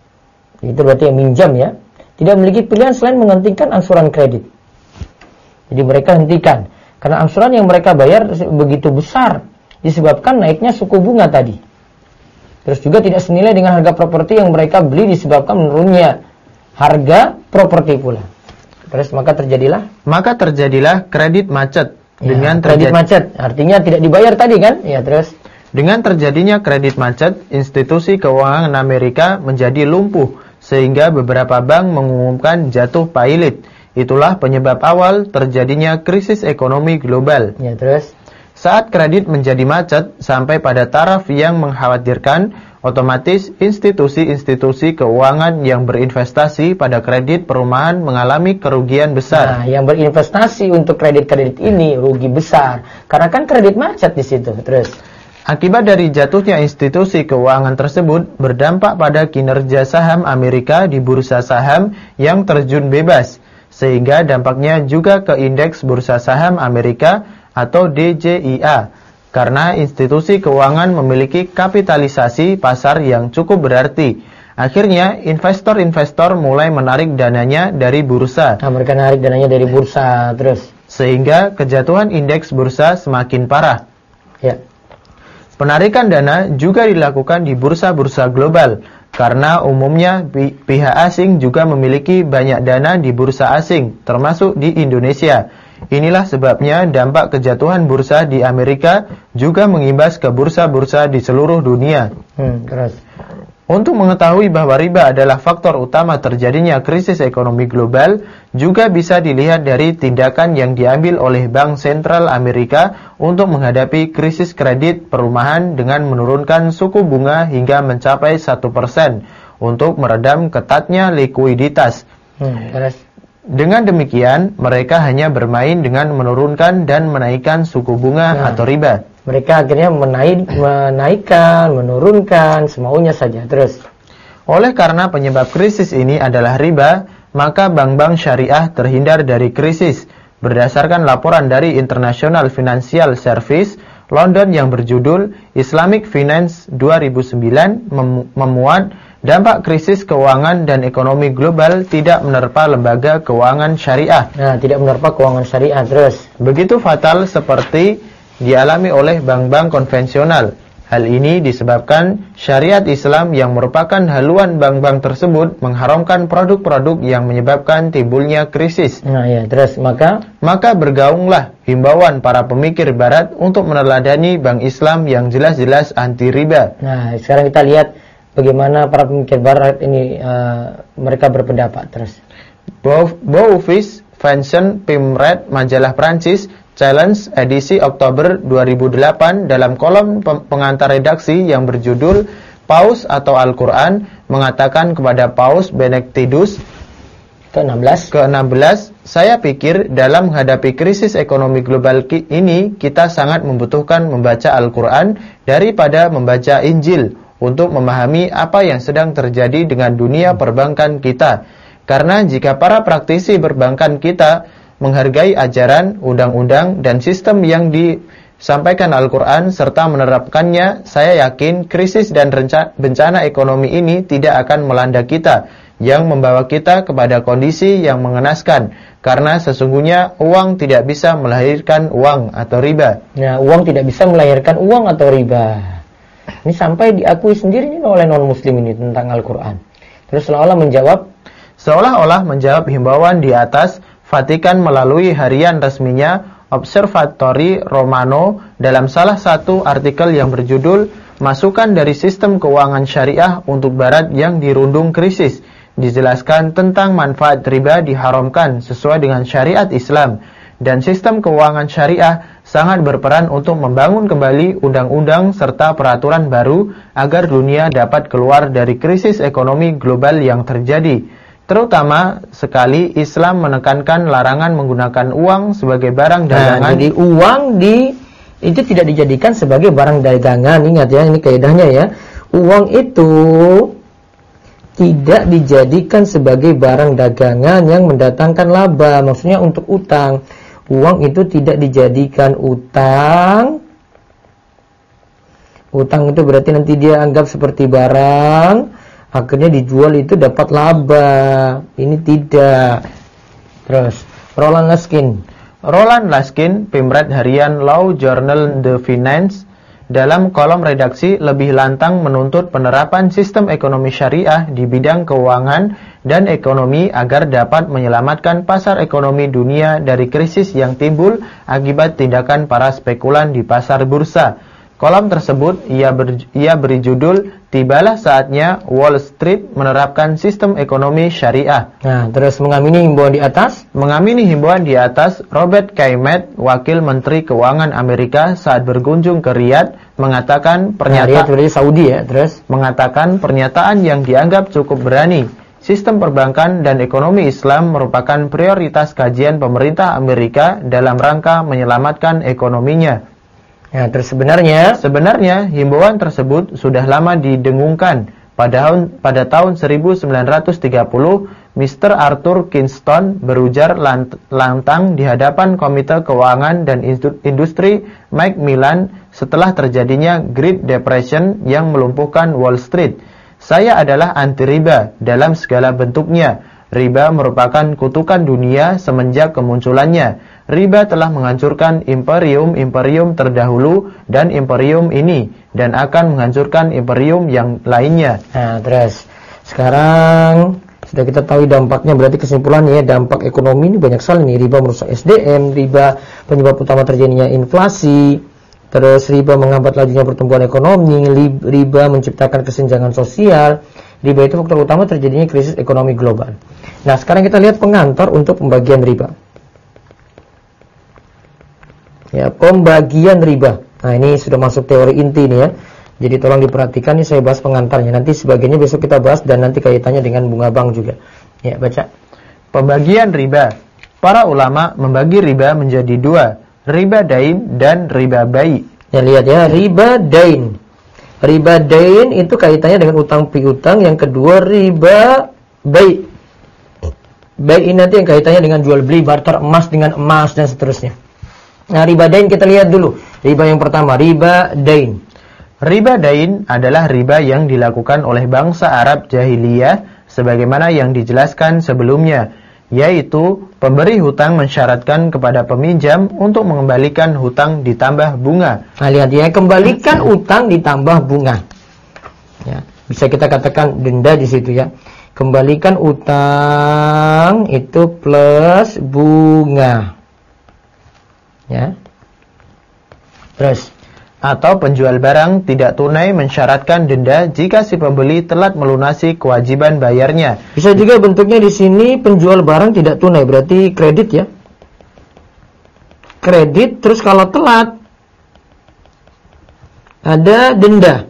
itu berarti yang minjam ya, tidak memiliki pilihan selain menghentikan angsuran kredit. Jadi mereka hentikan karena angsuran yang mereka bayar begitu besar disebabkan naiknya suku bunga tadi. Terus juga tidak senilai dengan harga properti yang mereka beli disebabkan menurunnya harga properti pula. Terus maka terjadilah kredit macet. Kredit macet artinya tidak dibayar tadi kan? Ya, terus dengan terjadinya kredit macet, institusi keuangan Amerika menjadi lumpuh sehingga beberapa bank mengumumkan jatuh pailit. Itulah penyebab awal terjadinya krisis ekonomi global. Ya, terus saat kredit menjadi macet sampai pada taraf yang mengkhawatirkan, otomatis institusi-institusi keuangan yang berinvestasi pada kredit perumahan mengalami kerugian besar. Nah, yang berinvestasi untuk kredit-kredit ini rugi besar karena kan kredit macet di situ. Terus akibat dari jatuhnya institusi keuangan tersebut berdampak pada kinerja saham Amerika di bursa saham yang terjun bebas, sehingga dampaknya juga ke indeks bursa saham Amerika atau DJIA, karena institusi keuangan memiliki kapitalisasi pasar yang cukup berarti. Akhirnya investor-investor mulai menarik dananya dari bursa. Nah, mereka menarik dananya dari bursa terus, sehingga kejatuhan indeks bursa semakin parah. Ya. Penarikan dana juga dilakukan di bursa-bursa global, karena umumnya pihak asing juga memiliki banyak dana di bursa asing, termasuk di Indonesia. Inilah sebabnya dampak kejatuhan bursa di Amerika juga mengimbas ke bursa-bursa di seluruh dunia. Terus. Untuk mengetahui bahwa riba adalah faktor utama terjadinya krisis ekonomi global, juga bisa dilihat dari tindakan yang diambil oleh Bank Sentral Amerika untuk menghadapi krisis kredit perumahan dengan menurunkan suku bunga hingga mencapai 1% untuk meredam ketatnya likuiditas. Terus. Dengan demikian, mereka hanya bermain dengan menurunkan dan menaikkan suku bunga atau riba. Mereka akhirnya menaikkan, menurunkan, semaunya saja. Terus, oleh karena penyebab krisis ini adalah riba, maka bank-bank syariah terhindar dari krisis. Berdasarkan laporan dari International Financial Service, London yang berjudul Islamic Finance 2009 memuat dampak krisis keuangan dan ekonomi global tidak menerpa lembaga keuangan syariah. Nah, tidak menerpa keuangan syariah terus. Begitu fatal seperti dialami oleh bank-bank konvensional. Hal ini disebabkan syariat Islam yang merupakan haluan bank-bank tersebut mengharamkan produk-produk yang menyebabkan timbulnya krisis. Nah, ya, terus maka bergaunglah himbauan para pemikir barat untuk meneladani bank Islam yang jelas-jelas anti riba. Nah, sekarang kita lihat bagaimana para pemikir barat ini mereka berpendapat terus. Bouffice Vincent Pimred, majalah Prancis, Challenge edisi Oktober 2008 dalam kolom pengantar redaksi yang berjudul Paus atau Al-Quran mengatakan kepada Paus Benedictus ke-16, saya pikir dalam menghadapi krisis ekonomi global ini kita sangat membutuhkan membaca Al-Quran daripada membaca Injil untuk memahami apa yang sedang terjadi dengan dunia perbankan kita. Karena jika para praktisi perbankan kita menghargai ajaran, undang-undang, dan sistem yang disampaikan Al-Quran serta menerapkannya, saya yakin krisis dan bencana ekonomi ini tidak akan melanda kita, yang membawa kita kepada kondisi yang mengenaskan, karena sesungguhnya uang tidak bisa melahirkan uang atau riba. Nah, uang tidak bisa melahirkan uang atau riba. Ini sampai diakui sendiri oleh non-muslim ini tentang Al-Quran. Terus seolah-olah menjawab himbauan di atas, Vatikan melalui harian resminya Observatori Romano dalam salah satu artikel yang berjudul Masukan dari Sistem Keuangan Syariah untuk Barat yang Dirundung Krisis, dijelaskan tentang manfaat riba diharamkan sesuai dengan syariat Islam, dan sistem keuangan syariah sangat berperan untuk membangun kembali undang-undang serta peraturan baru agar dunia dapat keluar dari krisis ekonomi global yang terjadi. Terutama sekali Islam menekankan larangan menggunakan uang sebagai barang dagangan. Nah, jadi uang itu tidak dijadikan sebagai barang dagangan. Ingat ya, ini kaidahnya ya. Uang itu tidak dijadikan sebagai barang dagangan yang mendatangkan laba. Maksudnya untuk utang. Uang itu tidak dijadikan utang. Utang itu berarti nanti dia anggap seperti barang, akhirnya dijual itu dapat laba. Ini tidak. Terus Roland Laskin, Pemret Harian Law Journal The Finance, dalam kolom redaksi lebih lantang menuntut penerapan sistem ekonomi syariah di bidang keuangan dan ekonomi agar dapat menyelamatkan pasar ekonomi dunia dari krisis yang timbul akibat tindakan para spekulan di pasar bursa. Kolom tersebut ia beri judul "Tibalah saatnya Wall Street menerapkan sistem ekonomi syariah". Nah, terus mengamini himbauan di atas, Robert Kaymet, Wakil Menteri Keuangan Amerika saat berkunjung ke Riyadh, mengatakan pernyataan yang dianggap cukup berani. Sistem perbankan dan ekonomi Islam merupakan prioritas kajian pemerintah Amerika dalam rangka menyelamatkan ekonominya. Ya, terus sebenarnya himbauan tersebut sudah lama didengungkan. Pada tahun 1930, Mr. Arthur Kinston berujar lantang di hadapan Komite Keuangan dan Industri Macmillan setelah terjadinya Great Depression yang melumpuhkan Wall Street. "Saya adalah anti riba dalam segala bentuknya. Riba merupakan kutukan dunia semenjak kemunculannya. Riba telah menghancurkan imperium-imperium terdahulu dan imperium ini, dan akan menghancurkan imperium yang lainnya." Nah, terus sekarang sudah kita tahu dampaknya, berarti kesimpulannya dampak ekonomi ini banyak sekali nih. Riba merusak SDM, riba penyebab utama terjadinya inflasi, terus riba menghambat lajunya pertumbuhan ekonomi, riba menciptakan kesenjangan sosial, riba itu faktor utama terjadinya krisis ekonomi global. Nah, sekarang kita lihat pengantar untuk pembagian riba. Ya, pembagian riba. Nah, ini sudah masuk teori inti nih ya. Jadi tolong diperhatikan, nih saya bahas pengantarnya. Nanti sebagiannya besok kita bahas dan nanti kaitannya dengan bunga bank juga. Ya, baca. Pembagian riba. Para ulama membagi riba menjadi dua, riba dain dan riba bai. Ya, lihat ya, riba dain. Riba dain itu kaitannya dengan utang piutang. Yang kedua riba bai. Bai ini nanti yang kaitannya dengan jual beli, barter emas dengan emas dan seterusnya. Nah, riba dain kita lihat dulu. Riba yang pertama, riba dain. Riba dain adalah riba yang dilakukan oleh bangsa Arab jahiliyah sebagaimana yang dijelaskan sebelumnya, yaitu pemberi hutang mensyaratkan kepada peminjam untuk mengembalikan hutang ditambah bunga. Nah, lihat ya, kembalikan hutang ditambah bunga. Ya, bisa kita katakan denda di situ ya. Kembalikan hutang itu plus bunga. Ya. Terus, atau penjual barang tidak tunai mensyaratkan denda jika si pembeli telat melunasi kewajiban bayarnya. Bisa juga bentuknya di sini penjual barang tidak tunai, berarti kredit ya. Kredit, terus kalau telat ada denda.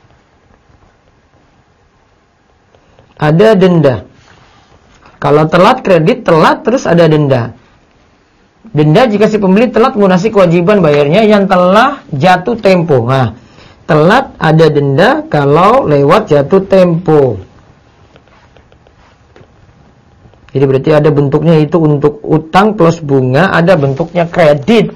Ada denda. Kalau telat kredit, telat terus ada denda. Denda jika si pembeli telat melunasi kewajiban bayarnya yang telah jatuh tempo. Nah, telat ada denda kalau lewat jatuh tempo. Jadi berarti ada bentuknya itu untuk utang plus bunga, ada bentuknya kredit.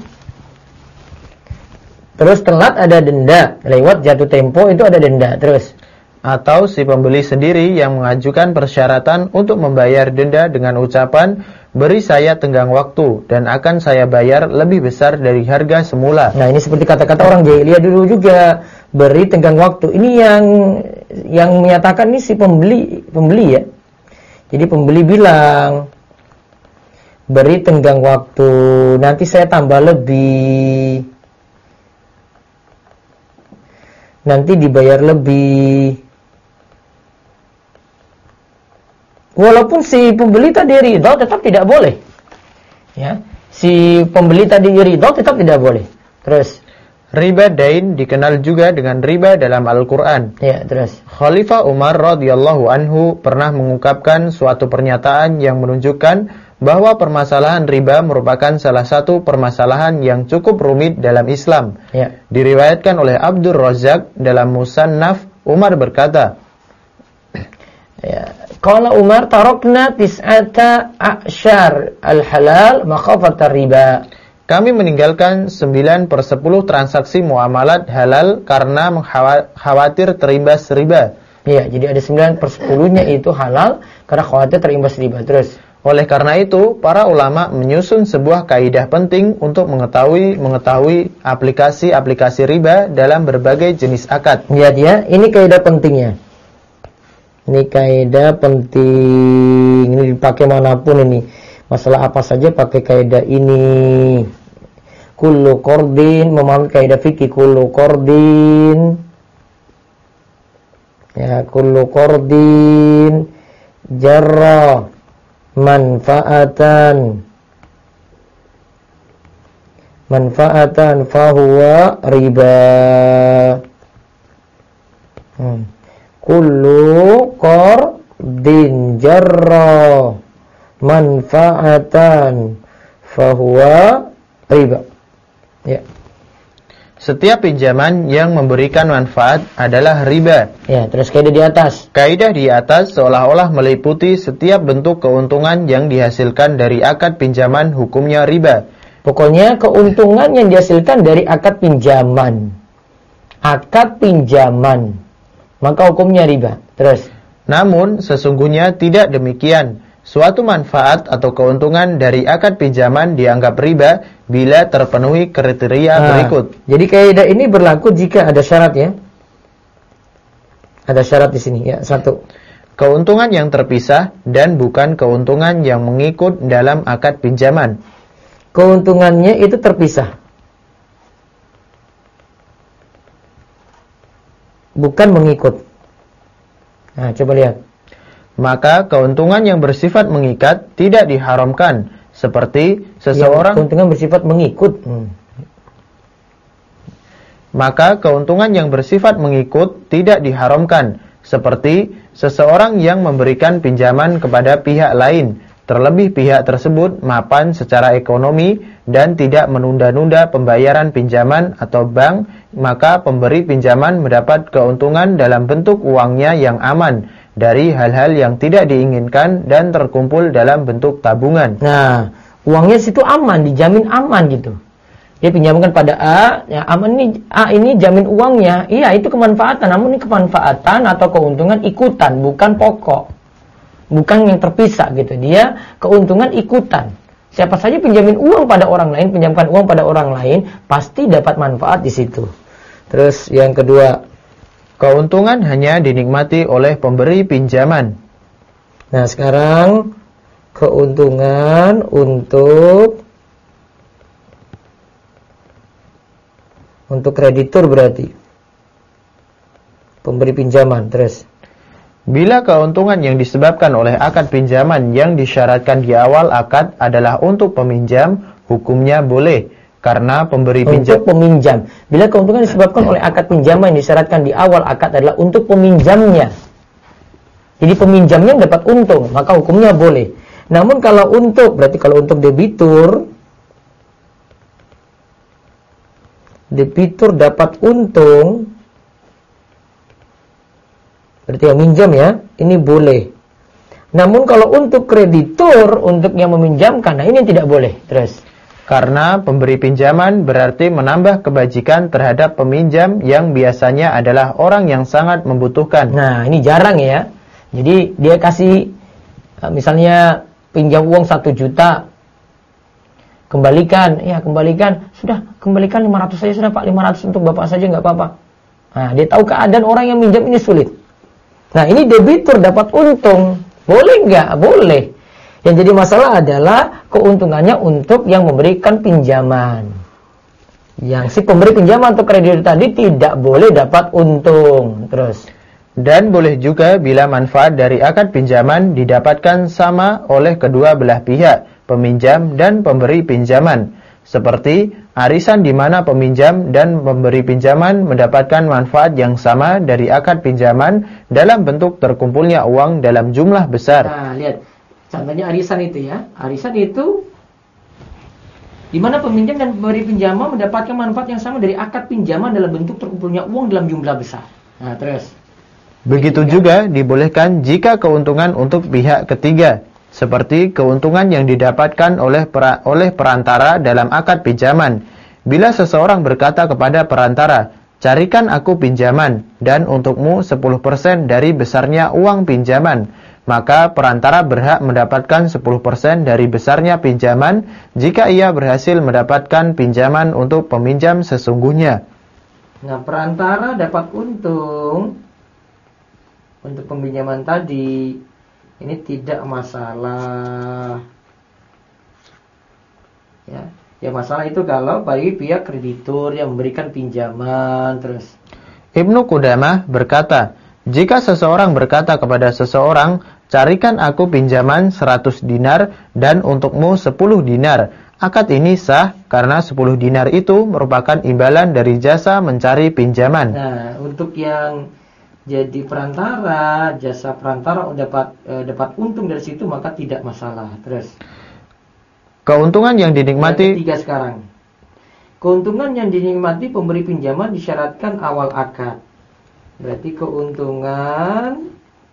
Terus telat ada denda, lewat jatuh tempo itu ada denda. Terus, atau si pembeli sendiri yang mengajukan persyaratan untuk membayar denda dengan ucapan, "Beri saya tenggang waktu dan akan saya bayar lebih besar dari harga semula." Nah, ini seperti kata-kata orang jahiliyah dulu juga, beri tenggang waktu. Ini yang menyatakan ini si pembeli ya. Jadi pembeli bilang, beri tenggang waktu, nanti saya tambah lebih, nanti dibayar lebih. Walaupun si pembeli tadi ridho, tetap tidak boleh. Ya, si pembeli tadi ridho, tetap tidak boleh. Terus, riba dain dikenal juga dengan riba dalam Al-Quran. Ya, terus. Khalifah Umar radhiyallahu anhu pernah mengungkapkan suatu pernyataan yang menunjukkan bahwa permasalahan riba merupakan salah satu permasalahan yang cukup rumit dalam Islam. Ya. Diriwayatkan oleh Abdur Razzaq dalam Musannaf, Umar berkata, Ya. Qala Umar tarakna tis'ata a'syar al-halal makhafata riba. Kami meninggalkan 9/10 transaksi muamalat halal karena khawatir terimbas riba. Ya, jadi ada 9/10-nya itu halal karena khawatir terimbas riba. Terus, oleh karena itu, para ulama menyusun sebuah kaidah penting untuk mengetahui aplikasi-aplikasi riba dalam berbagai jenis akad. Lihat ya, ini kaidah pentingnya. Ini kaidah penting. Ini dipakai manapun ini. Masalah apa saja pakai kaidah ini. Kullu qardin, memahami kaidah fikih kullu qardin. Ya, kullu qardin jarra manfaatan fahuwa riba. Kullu qardin jarra manfaatan fahuwa riba. Ya. Setiap pinjaman yang memberikan manfaat adalah riba. Ya, terus kaidah di atas. Kaidah di atas seolah-olah meliputi setiap bentuk keuntungan yang dihasilkan dari akad pinjaman, hukumnya riba. Pokoknya keuntungan yang dihasilkan dari akad pinjaman. Akad pinjaman, maka hukumnya riba. Terus, namun sesungguhnya tidak demikian. Suatu manfaat atau keuntungan dari akad pinjaman dianggap riba bila terpenuhi kriteria berikut. Jadi kaidah ini berlaku jika ada syarat ya. Ada syarat di sini ya. 1. Keuntungan yang terpisah dan bukan keuntungan yang mengikut dalam akad pinjaman. Keuntungannya itu terpisah, bukan mengikut. Nah, coba lihat. Maka keuntungan yang bersifat mengikat tidak diharamkan, seperti seseorang. Keuntungan bersifat mengikut. Maka keuntungan yang bersifat mengikut tidak diharamkan, seperti seseorang yang memberikan pinjaman kepada pihak lain, terlebih pihak tersebut mapan secara ekonomi dan tidak menunda-nunda pembayaran pinjaman atau bank, maka pemberi pinjaman mendapat keuntungan dalam bentuk uangnya yang aman dari hal-hal yang tidak diinginkan dan terkumpul dalam bentuk tabungan. Nah, uangnya situ aman, dijamin aman gitu. Dia pinjamkan pada A, ya aman nih, A ini jamin uangnya. Iya, itu kemanfaatan, namun ini kemanfaatan atau keuntungan ikutan, bukan pokok. Bukan yang terpisah gitu. Dia keuntungan ikutan. Siapa saja pinjamin uang pada orang lain, pinjamkan uang pada orang lain, pasti dapat manfaat di situ. Terus yang kedua, keuntungan hanya dinikmati oleh pemberi pinjaman. Nah, sekarang keuntungan untuk kreditur berarti pemberi pinjaman. Terus, bila keuntungan yang disebabkan oleh akad pinjaman yang disyaratkan di awal akad adalah untuk peminjam, hukumnya boleh. Karena pemberi pinjam. Untuk peminjam. Bila keuntungan disebabkan oleh akad pinjaman yang disyaratkan di awal akad adalah untuk peminjamnya. Jadi peminjamnya dapat untung, maka hukumnya boleh. Namun kalau untuk, berarti kalau untuk debitur dapat untung, berarti yang minjam ya, ini boleh. Namun kalau untuk kreditur, untuk yang meminjamkan, nah ini tidak boleh. Terus, karena pemberi pinjaman berarti menambah kebajikan terhadap peminjam yang biasanya adalah orang yang sangat membutuhkan. Nah, ini jarang ya. Jadi dia kasih, misalnya pinjam uang 1 juta, kembalikan, sudah kembalikan 500 saja sudah Pak, 500 untuk Bapak saja nggak apa-apa. Nah, dia tahu keadaan orang yang minjam ini sulit. Nah, ini debitur dapat untung, boleh nggak? Boleh. Yang jadi masalah adalah keuntungannya untuk yang memberikan pinjaman. Yang si pemberi pinjaman atau kreditur tadi tidak boleh dapat untung. Terus, dan boleh juga bila manfaat dari akad pinjaman didapatkan sama oleh kedua belah pihak, peminjam dan pemberi pinjaman. Seperti arisan di mana peminjam dan pemberi pinjaman mendapatkan manfaat yang sama dari akad pinjaman dalam bentuk terkumpulnya uang dalam jumlah besar. Nah, lihat. Contohnya arisan itu ya. Arisan itu di mana peminjam dan pemberi pinjaman mendapatkan manfaat yang sama dari akad pinjaman dalam bentuk terkumpulnya uang dalam jumlah besar. Nah, terus. Begitu juga dibolehkan jika keuntungan untuk pihak ketiga, seperti keuntungan yang didapatkan oleh perantara dalam akad pinjaman. Bila seseorang berkata kepada perantara, "Carikan aku pinjaman, dan untukmu 10% dari besarnya uang pinjaman," maka perantara berhak mendapatkan 10% dari besarnya pinjaman jika ia berhasil mendapatkan pinjaman untuk peminjam sesungguhnya. Nah, perantara dapat untung untuk peminjaman tadi, ini tidak masalah. Ya masalah itu kalau bagi pihak kreditur yang memberikan pinjaman terus. Ibnu Qudamah berkata, jika seseorang berkata kepada seseorang, "Carikan aku pinjaman 100 dinar dan untukmu 10 dinar," akad ini sah karena 10 dinar itu merupakan imbalan dari jasa mencari pinjaman. Nah, untuk yang jadi perantara, jasa perantara dapat untung dari situ, maka tidak masalah. Terus keuntungan yang dinikmati. Yang ketiga sekarang, keuntungan yang dinikmati pemberi pinjaman disyaratkan awal akad. Berarti keuntungan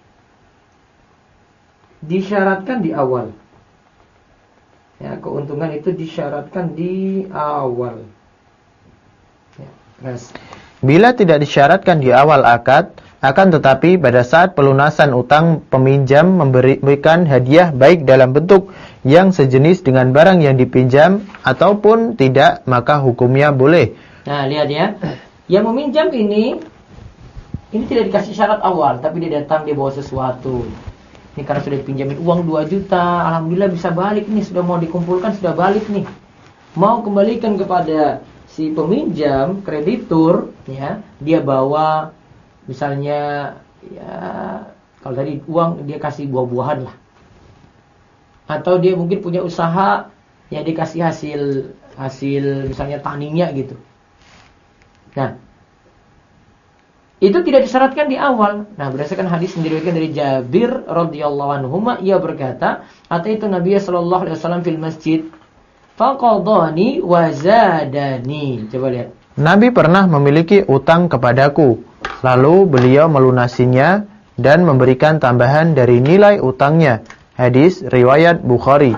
disyaratkan di awal. Ya, keuntungan itu disyaratkan di awal. Ya, terus. Bila tidak disyaratkan di awal akad, akan tetapi pada saat pelunasan utang peminjam memberikan hadiah baik dalam bentuk yang sejenis dengan barang yang dipinjam ataupun tidak, maka hukumnya boleh. Nah, lihat ya. Yang meminjam ini tidak dikasih syarat awal, tapi dia datang, dia bawa sesuatu. Ini karena sudah dipinjamin uang 2 juta, alhamdulillah bisa balik nih, sudah mau dikumpulkan, sudah balik nih. Mau kembalikan kepada si peminjam, kreditur, ya, dia bawa misalnya, ya, kalau tadi uang dia kasih buah-buahan lah, atau dia mungkin punya usaha, ya dikasih hasil misalnya taninya gitu. Nah, itu tidak disyaratkan di awal. Nah, berdasarkan hadis yang diriwayatkan dari Jabir radhiyallahu anhu, ia berkata, "Ataitu Nabiy sallallahu alaihi wasallam fil masjid, faqadani wa zadani." Coba lihat. Nabi pernah memiliki utang kepadaku, lalu beliau melunasinya dan memberikan tambahan dari nilai utangnya. Hadis riwayat Bukhari.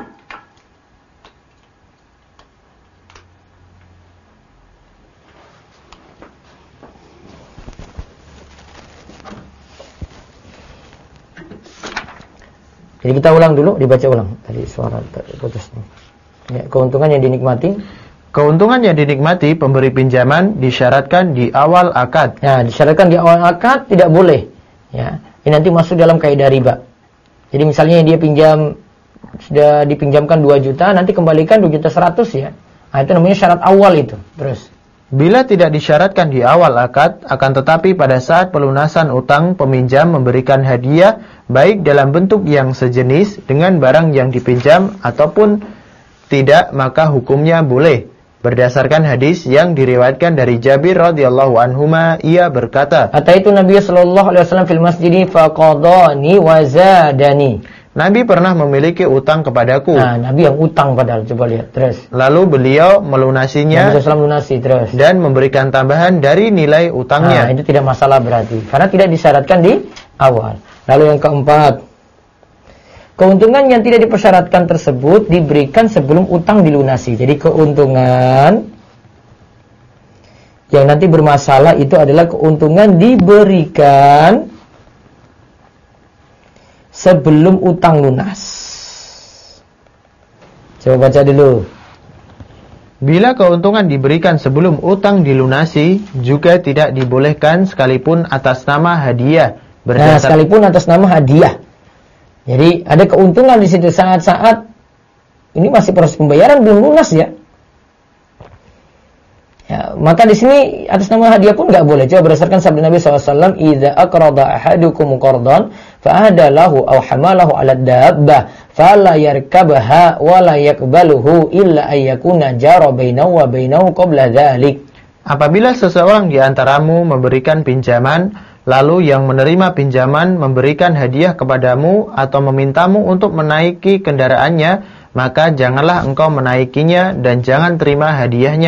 Jadi kita ulang dulu, dibaca ulang tadi suara putusnya. Ya, keuntungan yang dinikmati. Keuntungan yang dinikmati pemberi pinjaman disyaratkan di awal akad. Nah, disyaratkan di awal akad tidak boleh. Ya, ini nanti masuk dalam kaidah riba. Jadi misalnya dia pinjam, sudah dipinjamkan 2 juta, nanti kembalikan 2 juta 100 ya. Nah, itu namanya syarat awal itu. Terus. Bila tidak disyaratkan di awal akad, akan tetapi pada saat pelunasan utang peminjam memberikan hadiah baik dalam bentuk yang sejenis dengan barang yang dipinjam ataupun tidak, maka hukumnya boleh. Berdasarkan hadis yang diriwayatkan dari Jabir radhiyallahu anhuma, ia berkata, "Ataitu Nabiy sallallahu alaihi wasallam fil masjid faqadani wa zadani." Nabi pernah memiliki utang kepadaku. Nah, Nabi yang utang padahal, coba lihat terus. Lalu beliau melunasinya. Nabi sallallahu lunasi terus. Dan memberikan tambahan dari nilai utangnya. Nah, itu tidak masalah berarti, karena tidak disyaratkan di awal. Lalu yang keempat, keuntungan yang tidak dipersyaratkan tersebut diberikan sebelum utang dilunasi. Jadi keuntungan yang nanti bermasalah itu adalah keuntungan diberikan sebelum utang lunas. Coba baca dulu. Bila keuntungan diberikan sebelum utang dilunasi, juga tidak dibolehkan sekalipun atas nama hadiah. Nah, sekalipun atas nama hadiah. Jadi ada keuntungan di situ saat-saat ini masih proses pembayaran belum lunas ya. Ya, maka di sini atas nama hadiah pun nggak boleh. Coba berdasarkan sabda Nabi SAW, "Idza aqrada ahadukum qardan, fa'ahada lahu aw hamalahu 'ala dabbah, fala yarkabha wa la yaqbaluhu illa ayyakuna jara bainahu wa bainahu qabla dzalik." Apabila seseorang di antaramu memberikan pinjaman, lalu yang menerima pinjaman memberikan hadiah kepadamu atau memintamu untuk menaiki kendaraannya, maka janganlah engkau menaikinya dan jangan terima hadiahnya.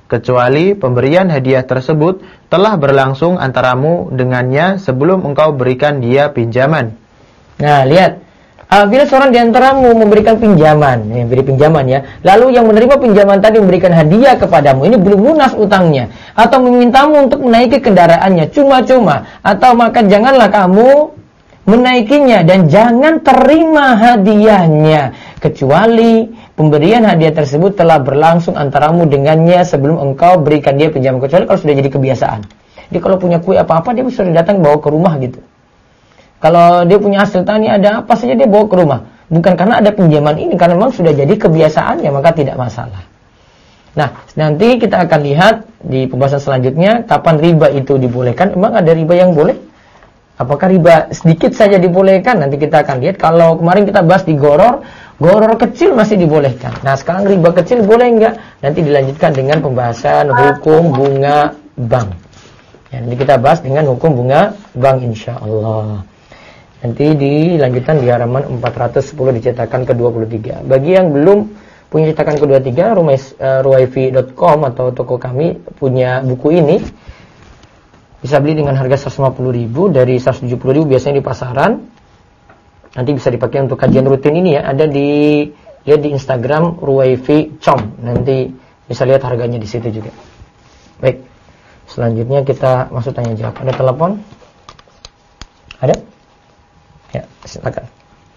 kecuali pemberian hadiah tersebut telah berlangsung antaramu dengannya sebelum engkau berikan dia pinjaman. Nah, lihat. Bila seorang di antaramu memberikan pinjaman, beri pinjaman ya, lalu yang menerima pinjaman tadi memberikan hadiah kepadamu, ini belum lunas utangnya, atau memintamu untuk menaiki kendaraannya cuma-cuma, atau maka janganlah kamu menaikinya dan jangan terima hadiahnya, kecuali pemberian hadiah tersebut telah berlangsung antaramu dengannya sebelum engkau berikan dia pinjaman, kecuali kalau sudah jadi kebiasaan. Jadi kalau punya kue apa-apa dia bisa datang bawa ke rumah gitu. Kalau dia punya hasil tani ada apa saja dia bawa ke rumah. Bukan karena ada pinjaman ini, karena memang sudah jadi kebiasaannya, maka tidak masalah. Nah, nanti kita akan lihat di pembahasan selanjutnya kapan riba itu dibolehkan. Memang ada riba yang boleh? Apakah riba sedikit saja dibolehkan? Nanti kita akan lihat. Kalau kemarin kita bahas di goror kecil masih dibolehkan. Nah, sekarang riba kecil boleh enggak? Nanti dilanjutkan dengan pembahasan hukum bunga bank. Ya, nanti kita bahas dengan hukum bunga bank insyaallah. Nanti dilanjutkan di halaman 410 di cetakan ke-23. Bagi yang belum punya cetakan ke-23, ruwaifi.com atau toko kami punya buku ini. Bisa beli dengan harga 150.000 dari 170.000 biasanya di pasaran. Nanti bisa dipakai untuk kajian rutin ini ya. Ada di Instagram ruwaifi.com. Nanti bisa lihat harganya di situ juga. Baik. Selanjutnya kita masuk tanya jawab. Ada telepon? Ada? Ya, silakan.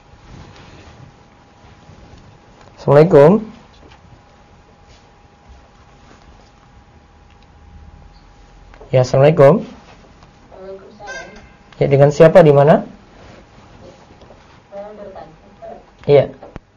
Assalamualaikum. Ya, assalamualaikum. Ya, dengan siapa di mana? Iya.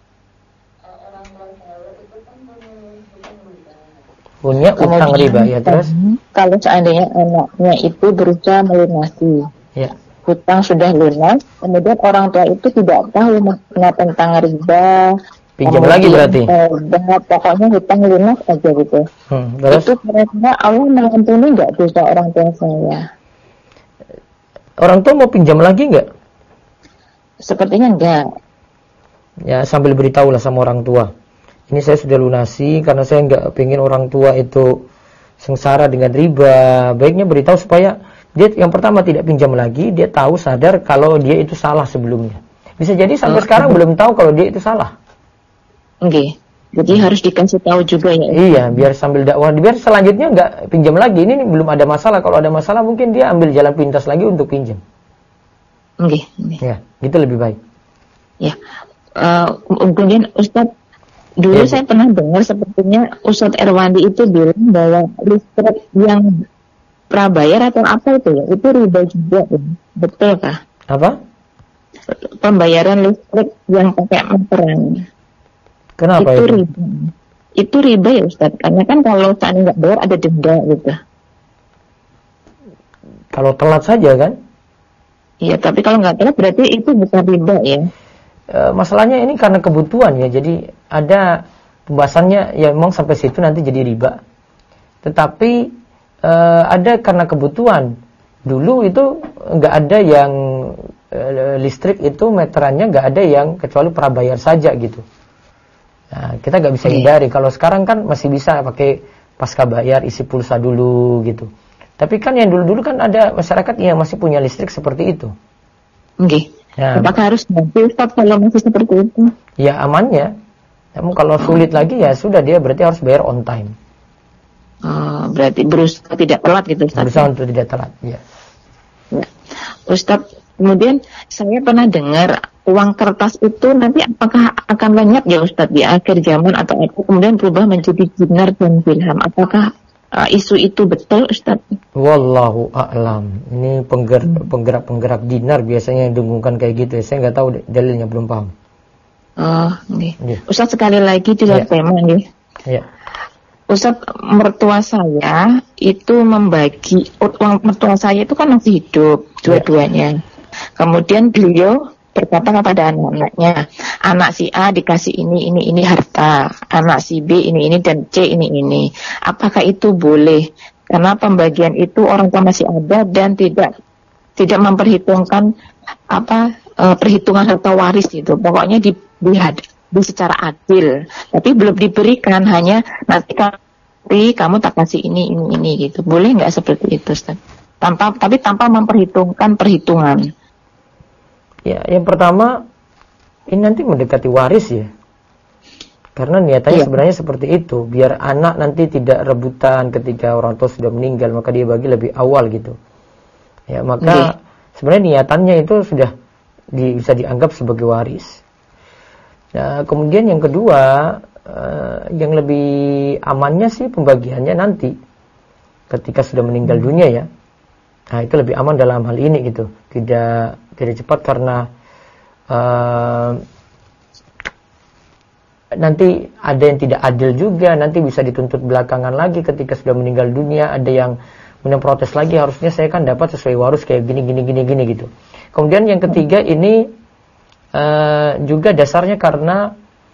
Punya utang riba ya, terus? Kalau seandainya anaknya itu berusaha melunasi. Ya. Hutang sudah lunas, kemudian orang tua itu tidak tahu makna tentang riba. Pinjam lagi berarti? Pokoknya hutang lunas aja gitu. Terus? Itu kira-kira Allah mengampuni nggak dosa orang tua saya? Orang tua mau pinjam lagi nggak? Sepertinya enggak. Ya, sambil beritahulah sama orang tua. Ini saya sudah lunasi karena saya nggak pengen orang tua itu sengsara dengan riba. Baiknya beritahu supaya dia yang pertama tidak pinjam lagi, dia tahu sadar kalau dia itu salah sebelumnya. Bisa jadi sampai sekarang belum tahu kalau dia itu salah. Oke. Jadi harus dikasih tahu juga ya. Iya, biar sambil dakwah, biar selanjutnya nggak pinjam lagi. Ini belum ada masalah. Kalau ada masalah mungkin dia ambil jalan pintas lagi untuk pinjam. Oke. Ya, gitu lebih baik. Ya. Kemudian Ustadz, dulu saya pernah dengar sepertinya Ustadz Erwandi itu bilang bahwa listrik yang prabayar atau apa itu ya, itu riba juga, betul kah? Apa? Pembayaran listrik yang pakai meteran. Kenapa itu? Riba. Itu riba ya Ustadz, karena kan kalau saat nggak bayar ada denda gitu. Kalau telat saja kan? Iya, tapi kalau nggak telat berarti itu bukan riba ya. Masalahnya ini karena kebutuhan ya, jadi ada pembahasannya ya memang sampai situ nanti jadi riba. Tetapi ada karena kebutuhan. Dulu itu nggak ada yang listrik itu meterannya nggak ada yang kecuali prabayar saja gitu. Nah, kita nggak bisa hindari. Kalau sekarang kan masih bisa pakai pasca bayar isi pulsa dulu gitu. Tapi kan yang dulu-dulu kan ada masyarakat yang masih punya listrik seperti itu. Oke. Nah, apakah harus nanti Ustaz kalau masih seperti itu? Ya amannya. Namun kalau sulit lagi ya sudah, dia berarti harus bayar on time. Berarti berusaha tidak telat gitu Ustaz. Berusaha untuk tidak telat, ya. Ustaz, kemudian saya pernah dengar uang kertas itu nanti apakah akan lenyap ya Ustaz di akhir zaman atau apa kemudian berubah menjadi dinar dan dirham? Apakah isu itu betul Ustaz? Wallahu a'lam. Ini penggerak-penggerak dinar biasanya yang dengungkan kayak gitu. Saya nggak tahu dalilnya, belum paham. Okay. Yeah. Ustaz sekali lagi di luar tema nih. Yeah. Ustaz, mertua saya itu membagi uang mertua saya itu kan masih hidup dua-duanya. Kemudian beliau berkata kepada anak-anaknya, anak si A dikasih ini harta, anak si B ini dan C ini. Apakah itu boleh? Karena pembagian itu orang tua masih ada dan tidak memperhitungkan perhitungan harta waris itu. Pokoknya dilihat secara adil, tapi belum diberikan, hanya nanti kalau kamu tak kasih ini gitu. Boleh nggak seperti itu, Ustaz? Tapi tanpa memperhitungkan perhitungan. Ya, yang pertama ini nanti mendekati waris ya. Karena niatannya sebenarnya seperti itu, biar anak nanti tidak rebutan ketika orang tua sudah meninggal, maka dia bagi lebih awal gitu. Ya, maka sebenarnya niatannya itu sudah bisa dianggap sebagai waris. Nah, kemudian yang kedua, yang lebih amannya sih pembagiannya nanti ketika sudah meninggal dunia ya. Nah, itu lebih aman dalam hal ini gitu. Tidak cepat karena nanti ada yang tidak adil juga, nanti bisa dituntut belakangan lagi ketika sudah meninggal dunia, ada yang protes lagi, harusnya saya kan dapat sesuai waris kayak gini gitu. Kemudian yang ketiga ini juga dasarnya karena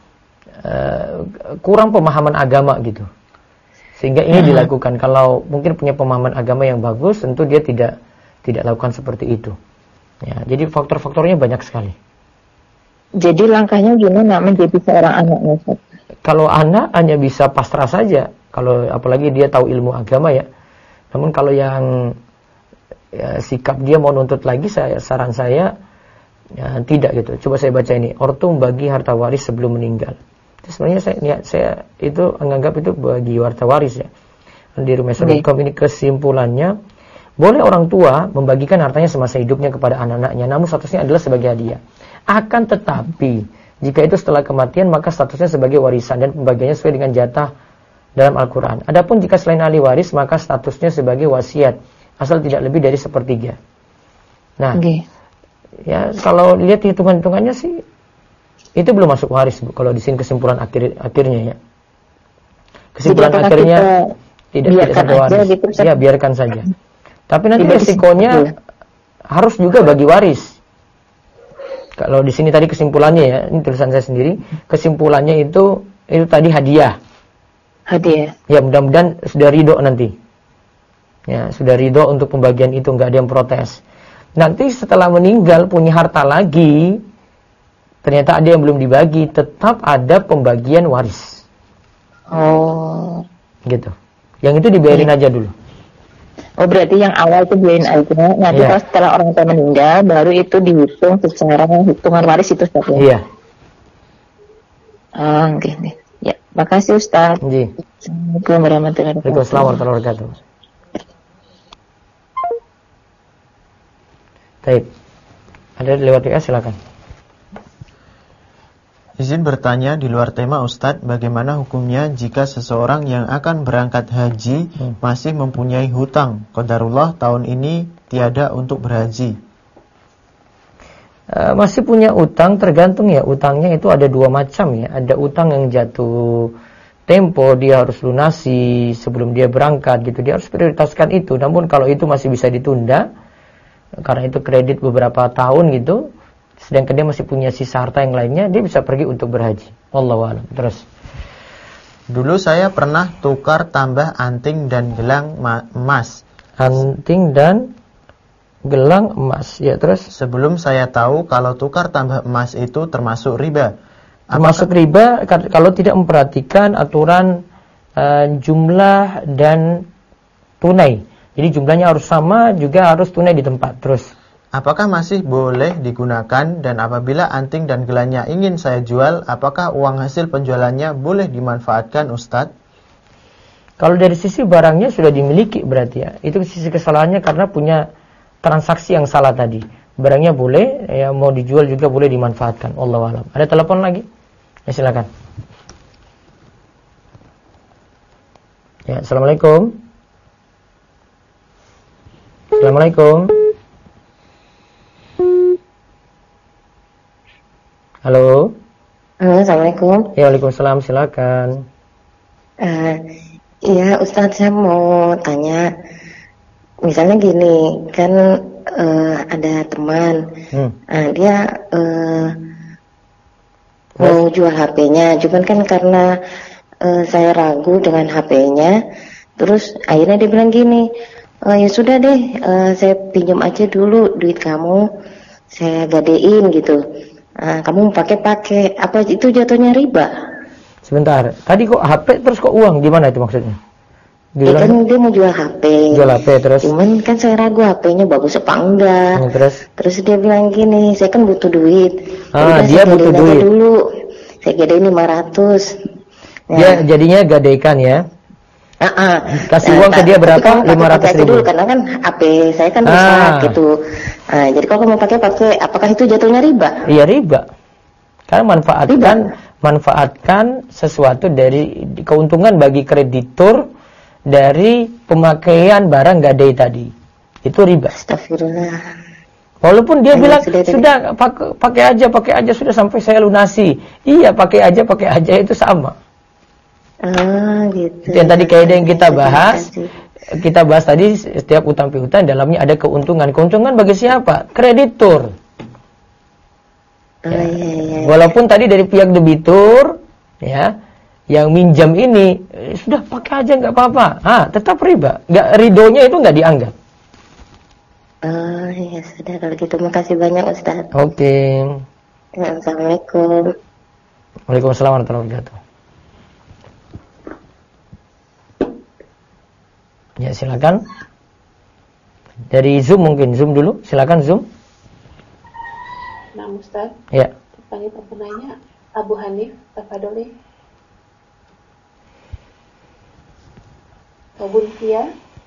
kurang pemahaman agama gitu. Sehingga ini dilakukan. Kalau mungkin punya pemahaman agama yang bagus, tentu dia tidak lakukan seperti itu. Ya, jadi faktor-faktornya banyak sekali. Jadi langkahnya gimana menjadi seorang anak? Kalau anak hanya bisa pasrah saja. Kalau apalagi dia tahu ilmu agama ya. Namun kalau yang sikap dia mau nuntut lagi, saran saya tidak gitu. Coba saya baca ini. Ortu membagi harta waris sebelum meninggal. Itu sebenarnya saya itu menganggap itu bagi harta waris ya. Di Rumesa.com ini kesimpulannya, boleh orang tua membagikan hartanya semasa hidupnya kepada anak-anaknya, namun statusnya adalah sebagai hadiah. Akan tetapi, jika itu setelah kematian, maka statusnya sebagai warisan dan pembagiannya sesuai dengan jatah dalam Al-Quran. Adapun jika selain ahli waris, maka statusnya sebagai wasiat, asal tidak lebih dari 1/3. Nah, ya kalau lihat hitungan-hitungannya sih, itu belum masuk waris, Bu. Kalau di sini kesimpulan akhirnya ya. Kesimpulan akhirnya tidak sampai waris. Gitu, ya, biarkan saja. Tapi nanti resikonya harus juga bagi waris. Kalau di sini tadi kesimpulannya ya, ini tulisan saya sendiri, kesimpulannya itu tadi hadiah. Hadiah. Ya, mudah-mudahan sudah ridho nanti. Ya, sudah ridho untuk pembagian itu, nggak ada yang protes. Nanti setelah meninggal punya harta lagi, ternyata ada yang belum dibagi, tetap ada pembagian waris. Oh. Gitu. Yang itu dibiarin aja dulu. Oh, berarti yang awal itu biarin aja. Nanti kalau setelah orang tua meninggal, baru itu dihitung secara hitungan waris itu, Ustaz ya? Iya. Gini. Ya, makasih Ustaz. Assalamualaikum warahmatullahi wabarakatuh. Waalaikumsalam warahmatullahi wabarakatuh. Baik. Ada lewat WA, silakan. Izin bertanya di luar tema Ustadz, bagaimana hukumnya jika seseorang yang akan berangkat haji masih mempunyai hutang? Qadarullah tahun ini tiada untuk berhaji. Masih punya utang, tergantung ya. Utangnya itu ada dua macam ya. Ada utang yang jatuh tempo, dia harus lunasi sebelum dia berangkat gitu. Dia harus prioritaskan itu. Namun kalau itu masih bisa ditunda, karena itu kredit beberapa tahun gitu, sedangkan dia masih punya sisa harta yang lainnya, dia bisa pergi untuk berhaji. Wallahu a'lam. Terus. Dulu saya pernah tukar tambah anting dan gelang emas. Anting dan gelang emas. Ya, terus. Sebelum saya tahu kalau tukar tambah emas itu termasuk riba. Termasuk riba kalau tidak memperhatikan aturan jumlah dan tunai. Jadi jumlahnya harus sama, juga harus tunai di tempat. Terus. Apakah masih boleh digunakan, dan apabila anting dan gelangnya ingin saya jual, apakah uang hasil penjualannya boleh dimanfaatkan, Ustadz? Kalau dari sisi barangnya sudah dimiliki berarti ya. Itu sisi kesalahannya karena punya transaksi yang salah tadi. Barangnya boleh, ya mau dijual juga boleh dimanfaatkan. Wallahu a'lam. Ada telepon lagi? Ya, silakan. Ya, assalamualaikum. Assalamualaikum. Halo. Assalamualaikum. Ya, waalaikumsalam, silakan. Iya Ustadz, saya mau tanya, misalnya gini, kan ada teman, dia mau jual HP-nya, cuman kan karena saya ragu dengan HP-nya, terus akhirnya dia bilang gini, ya sudah deh, saya pinjam aja dulu duit kamu, saya gadein gitu. Kamu pakai apa itu jatuhnya riba? Sebentar, tadi kok HP terus kok uang, gimana itu maksudnya? Ya kan dia mau jual HP. Jual HP terus. Cuman kan saya ragu HP-nya bagus apa enggak. Terus dia bilang gini, saya kan butuh duit. Dia butuh duit dulu. Saya gadein 500. Dia jadinya gadaikan ya. Kasih uang ke dia berapa? 500.000 dulu karena kan HP saya kan rusak gitu. Jadi kalau mau pakai, apakah itu jatuhnya riba? Iya, riba. Karena manfaatkan sesuatu dari keuntungan bagi kreditur dari pemakaian barang gadai tadi. Itu riba. Astagfirullah. Walaupun dia bilang sudah pakai aja sudah sampai saya lunasi. Iya, pakai aja itu sama. Gitu. Itu yang tadi kaidah yang kita bahas. Kita bahas tadi setiap utang piutang dalamnya ada keuntungan. Keuntungan bagi siapa? Kreditur. Iya. Walaupun tadi dari pihak debitur ya, yang minjam ini sudah pakai aja nggak apa-apa. Tetap riba. Ridonya itu nggak dianggap. Ya sudah kalau gitu. Makasih banyak Ustaz. Oke. Assalamualaikum. Waalaikumsalam warahmatullahi wabarakatuh. Ya silakan. Dari Zoom mungkin. Zoom dulu. Silakan Zoom. Nah Ustaz. Ya. Panggil penanya Abu Hanif Tafadoli. Bun Fia.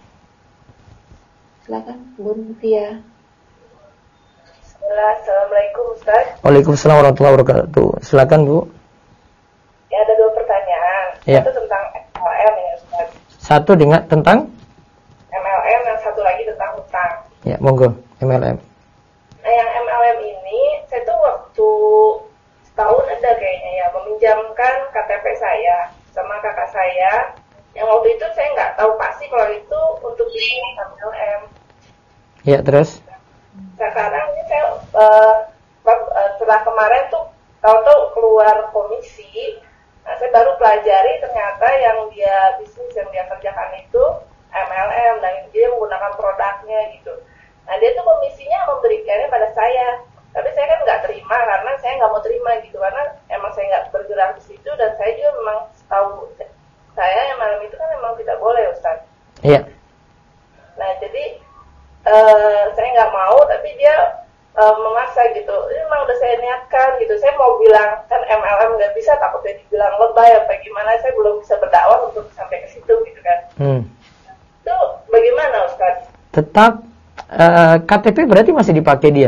Silakan Bun Fia. Assalamualaikum Ustaz. Waalaikumsalam warahmatullahi wabarakatuh. Silakan Bu. Ya, ada 2 pertanyaan. Ya. Satu tentang MLM ya Ustaz. Satu tentang MLM, yang satu lagi tentang hutang. Ya, monggo MLM. Nah, yang MLM ini saya tuh waktu setahun ada kayaknya ya meminjamkan KTP saya sama kakak saya. Yang waktu itu saya nggak tahu pasti kalau itu untuk bisnis MLM. Ya, terus? Sekarang ini saya setelah kemarin tuh tahu-tahu keluar komisi. Nah, saya baru pelajari ternyata yang dia bisnis yang dia kerjakan itu MLM dan dia menggunakan produknya gitu. Nah, dia tuh komisinya memberikannya pada saya. Tapi saya kan nggak terima karena saya nggak mau terima gitu karena emang saya nggak bergerak di situ dan saya juga memang tahu saya yang malam itu kan memang tidak boleh Ustaz. Iya. Nah jadi saya nggak mau tapi dia memaksa gitu. Ini memang udah saya niatkan gitu. Saya mau bilang kan MLM nggak bisa, takutnya dibilang lebay apa gimana. Saya belum bisa berdakwah untuk sampai ke situ gitu kan. Itu bagaimana Ustaz? Tetap KTP berarti masih dipakai dia?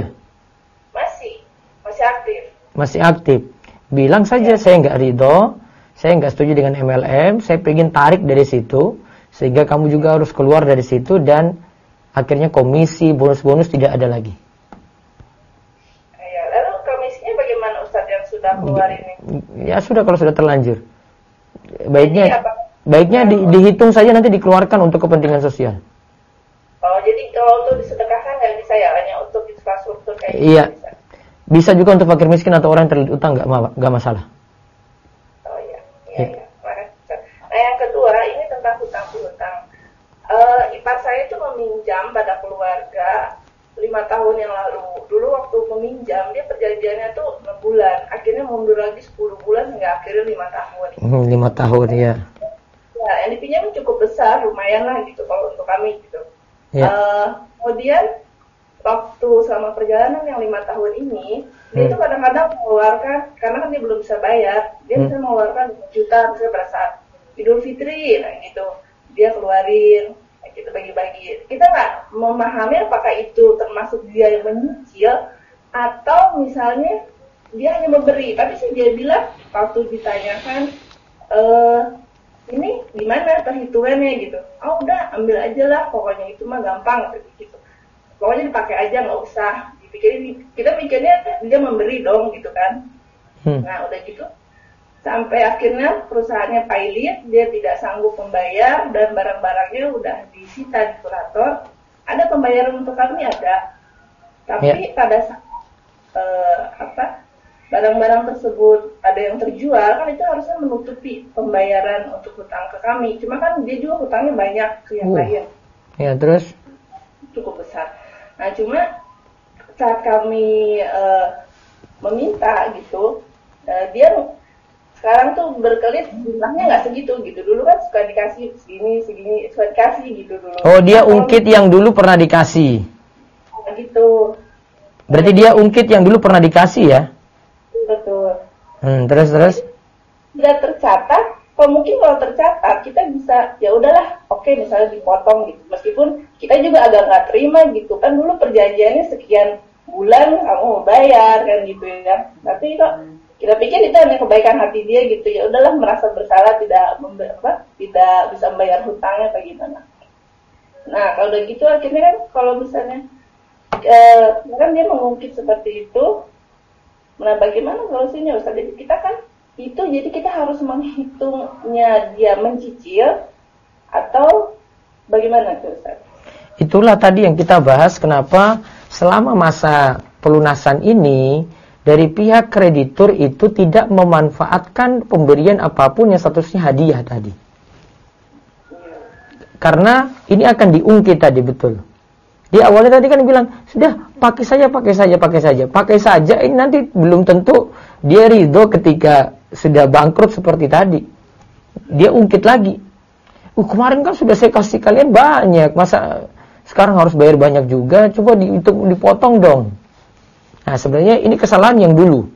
Masih aktif. Masih aktif. Bilang saja saya nggak ridho. Saya nggak setuju dengan MLM, saya pengen tarik dari situ, sehingga kamu juga harus keluar dari situ dan akhirnya komisi, bonus-bonus tidak ada lagi. Ya, lalu komisinya bagaimana Ustadz yang sudah keluar ini? Ya sudah, kalau sudah terlanjur. Baiknya dihitung saja nanti dikeluarkan untuk kepentingan sosial. Oh, jadi kalau untuk disedekahkan nggak bisa ya, hanya untuk infrastruktur kayak gitu? Iya, bisa juga untuk fakir miskin atau orang yang terlilit utang, nggak masalah. Iya. Nah, yang kedua ini tentang hutang piutang. Ipar saya itu meminjam pada keluarga 5 tahun yang lalu. Dulu waktu meminjam dia perjanjiannya tuh 6 bulan, akhirnya mundur lagi 10 bulan hingga akhirnya 5 tahun. 5 tahun ya. Ya, yang dipinjam cukup besar, lumayan lah gitu kalau untuk kami gitu. Ya. Kemudian waktu selama perjalanan yang 5 tahun ini, dia itu kadang-kadang mengeluarkan, karena kan dia belum bisa bayar, dia bisa mengeluarkan 1 juta misalnya pada saat Idul Fitri, nah gitu, dia keluarin, gitu bagi-bagi. Kita nggak memahami apakah itu termasuk dia yang menyicil, atau misalnya dia hanya memberi. Tapi sih dia bilang, waktu ditanyakan, ini gimana perhitungannya gitu, udah ambil aja lah, pokoknya itu mah gampang, gitu. Pokoknya dipakai aja, nggak usah dipikirin. Kita mikirnya dia memberi dong gitu kan. Nah udah gitu sampai akhirnya perusahaannya pailit, dia tidak sanggup membayar dan barang-barangnya udah disita di kurator. Ada pembayaran untuk kami ada, tapi pada saat barang-barang tersebut ada yang terjual kan itu harusnya menutupi pembayaran untuk hutang ke kami. Cuma kan dia juga hutangnya banyak ke yang lain. Ya terus cukup besar. Nah cuma saat kami meminta gitu, dia sekarang tuh berkelit jumlahnya nggak segitu gitu. Dulu kan suka dikasih segini suka dikasih gitu dulu. Oh, dia ungkit yang dulu pernah dikasih. Gitu. Berarti dia ungkit yang dulu pernah dikasih ya? Betul. Terus. Tidak tercatat. Kalau tercatat kita bisa ya udahlah, oke, misalnya dipotong gitu. Meskipun kita juga agak nggak terima gitu kan, dulu perjanjiannya sekian bulan kamu mau bayar kan gitu ya. Tapi kok kita pikir itu hanya kebaikan hati dia gitu, ya udahlah, merasa bersalah tidak bisa membayar hutangnya atau gimana. Nah kalau udah gitu akhirnya kan kalau misalnya kan dia mengungkit seperti itu, nah bagaimana solusinya Ustaz? Jadi kita kan jadi kita harus menghitungnya dia mencicil atau bagaimana tuh Ustaz? Itulah tadi yang kita bahas, kenapa selama masa pelunasan ini dari pihak kreditur itu tidak memanfaatkan pemberian apapun yang statusnya hadiah tadi. Karena ini akan diungkit tadi, betul. Di awalnya tadi kan bilang, sudah pakai saja. Ini nanti belum tentu dia ridho ketika sudah bangkrut seperti tadi. Dia ungkit lagi. Kemarin kan sudah saya kasih kalian banyak, masa sekarang harus bayar banyak juga? Coba dipotong dong. Nah sebenarnya ini kesalahan yang dulu.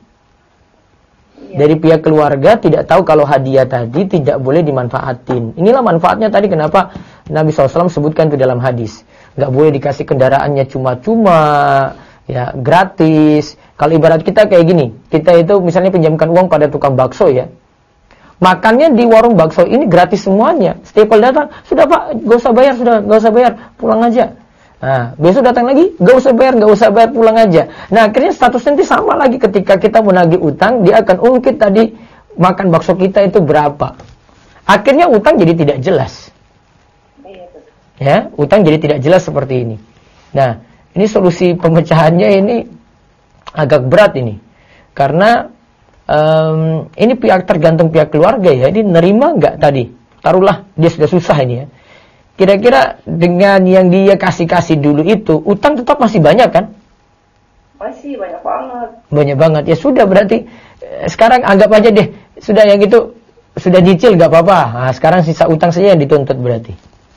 Dari pihak keluarga tidak tahu kalau hadiah tadi tidak boleh dimanfaatin. Inilah manfaatnya tadi kenapa Nabi SAW sebutkan itu dalam hadis. Nggak boleh dikasih kendaraannya cuma-cuma, ya gratis. Kalau ibarat kita kayak gini, kita itu misalnya pinjamkan uang pada tukang bakso ya. Makannya di warung bakso ini gratis semuanya. Setiap kali datang, sudah Pak, nggak usah bayar, pulang aja. Nah, besok datang lagi, nggak usah bayar, pulang aja. Nah, akhirnya statusnya nanti sama lagi ketika kita menagih utang, dia akan ungkit tadi makan bakso kita itu berapa. Akhirnya utang jadi tidak jelas. Ya, utang jadi tidak jelas seperti ini. Nah, ini solusi pemecahannya ini agak berat ini. Karena ini tergantung pihak keluarga ya. Ini nerima nggak tadi? Taruhlah dia sudah susah ini ya. Kira-kira dengan yang dia kasih dulu itu, utang tetap masih banyak kan? Masih banyak banget. Banyak banget. Ya sudah, berarti sekarang anggap aja deh, sudah yang itu sudah cicil nggak apa-apa. Nah, sekarang sisa utang saja yang dituntut berarti.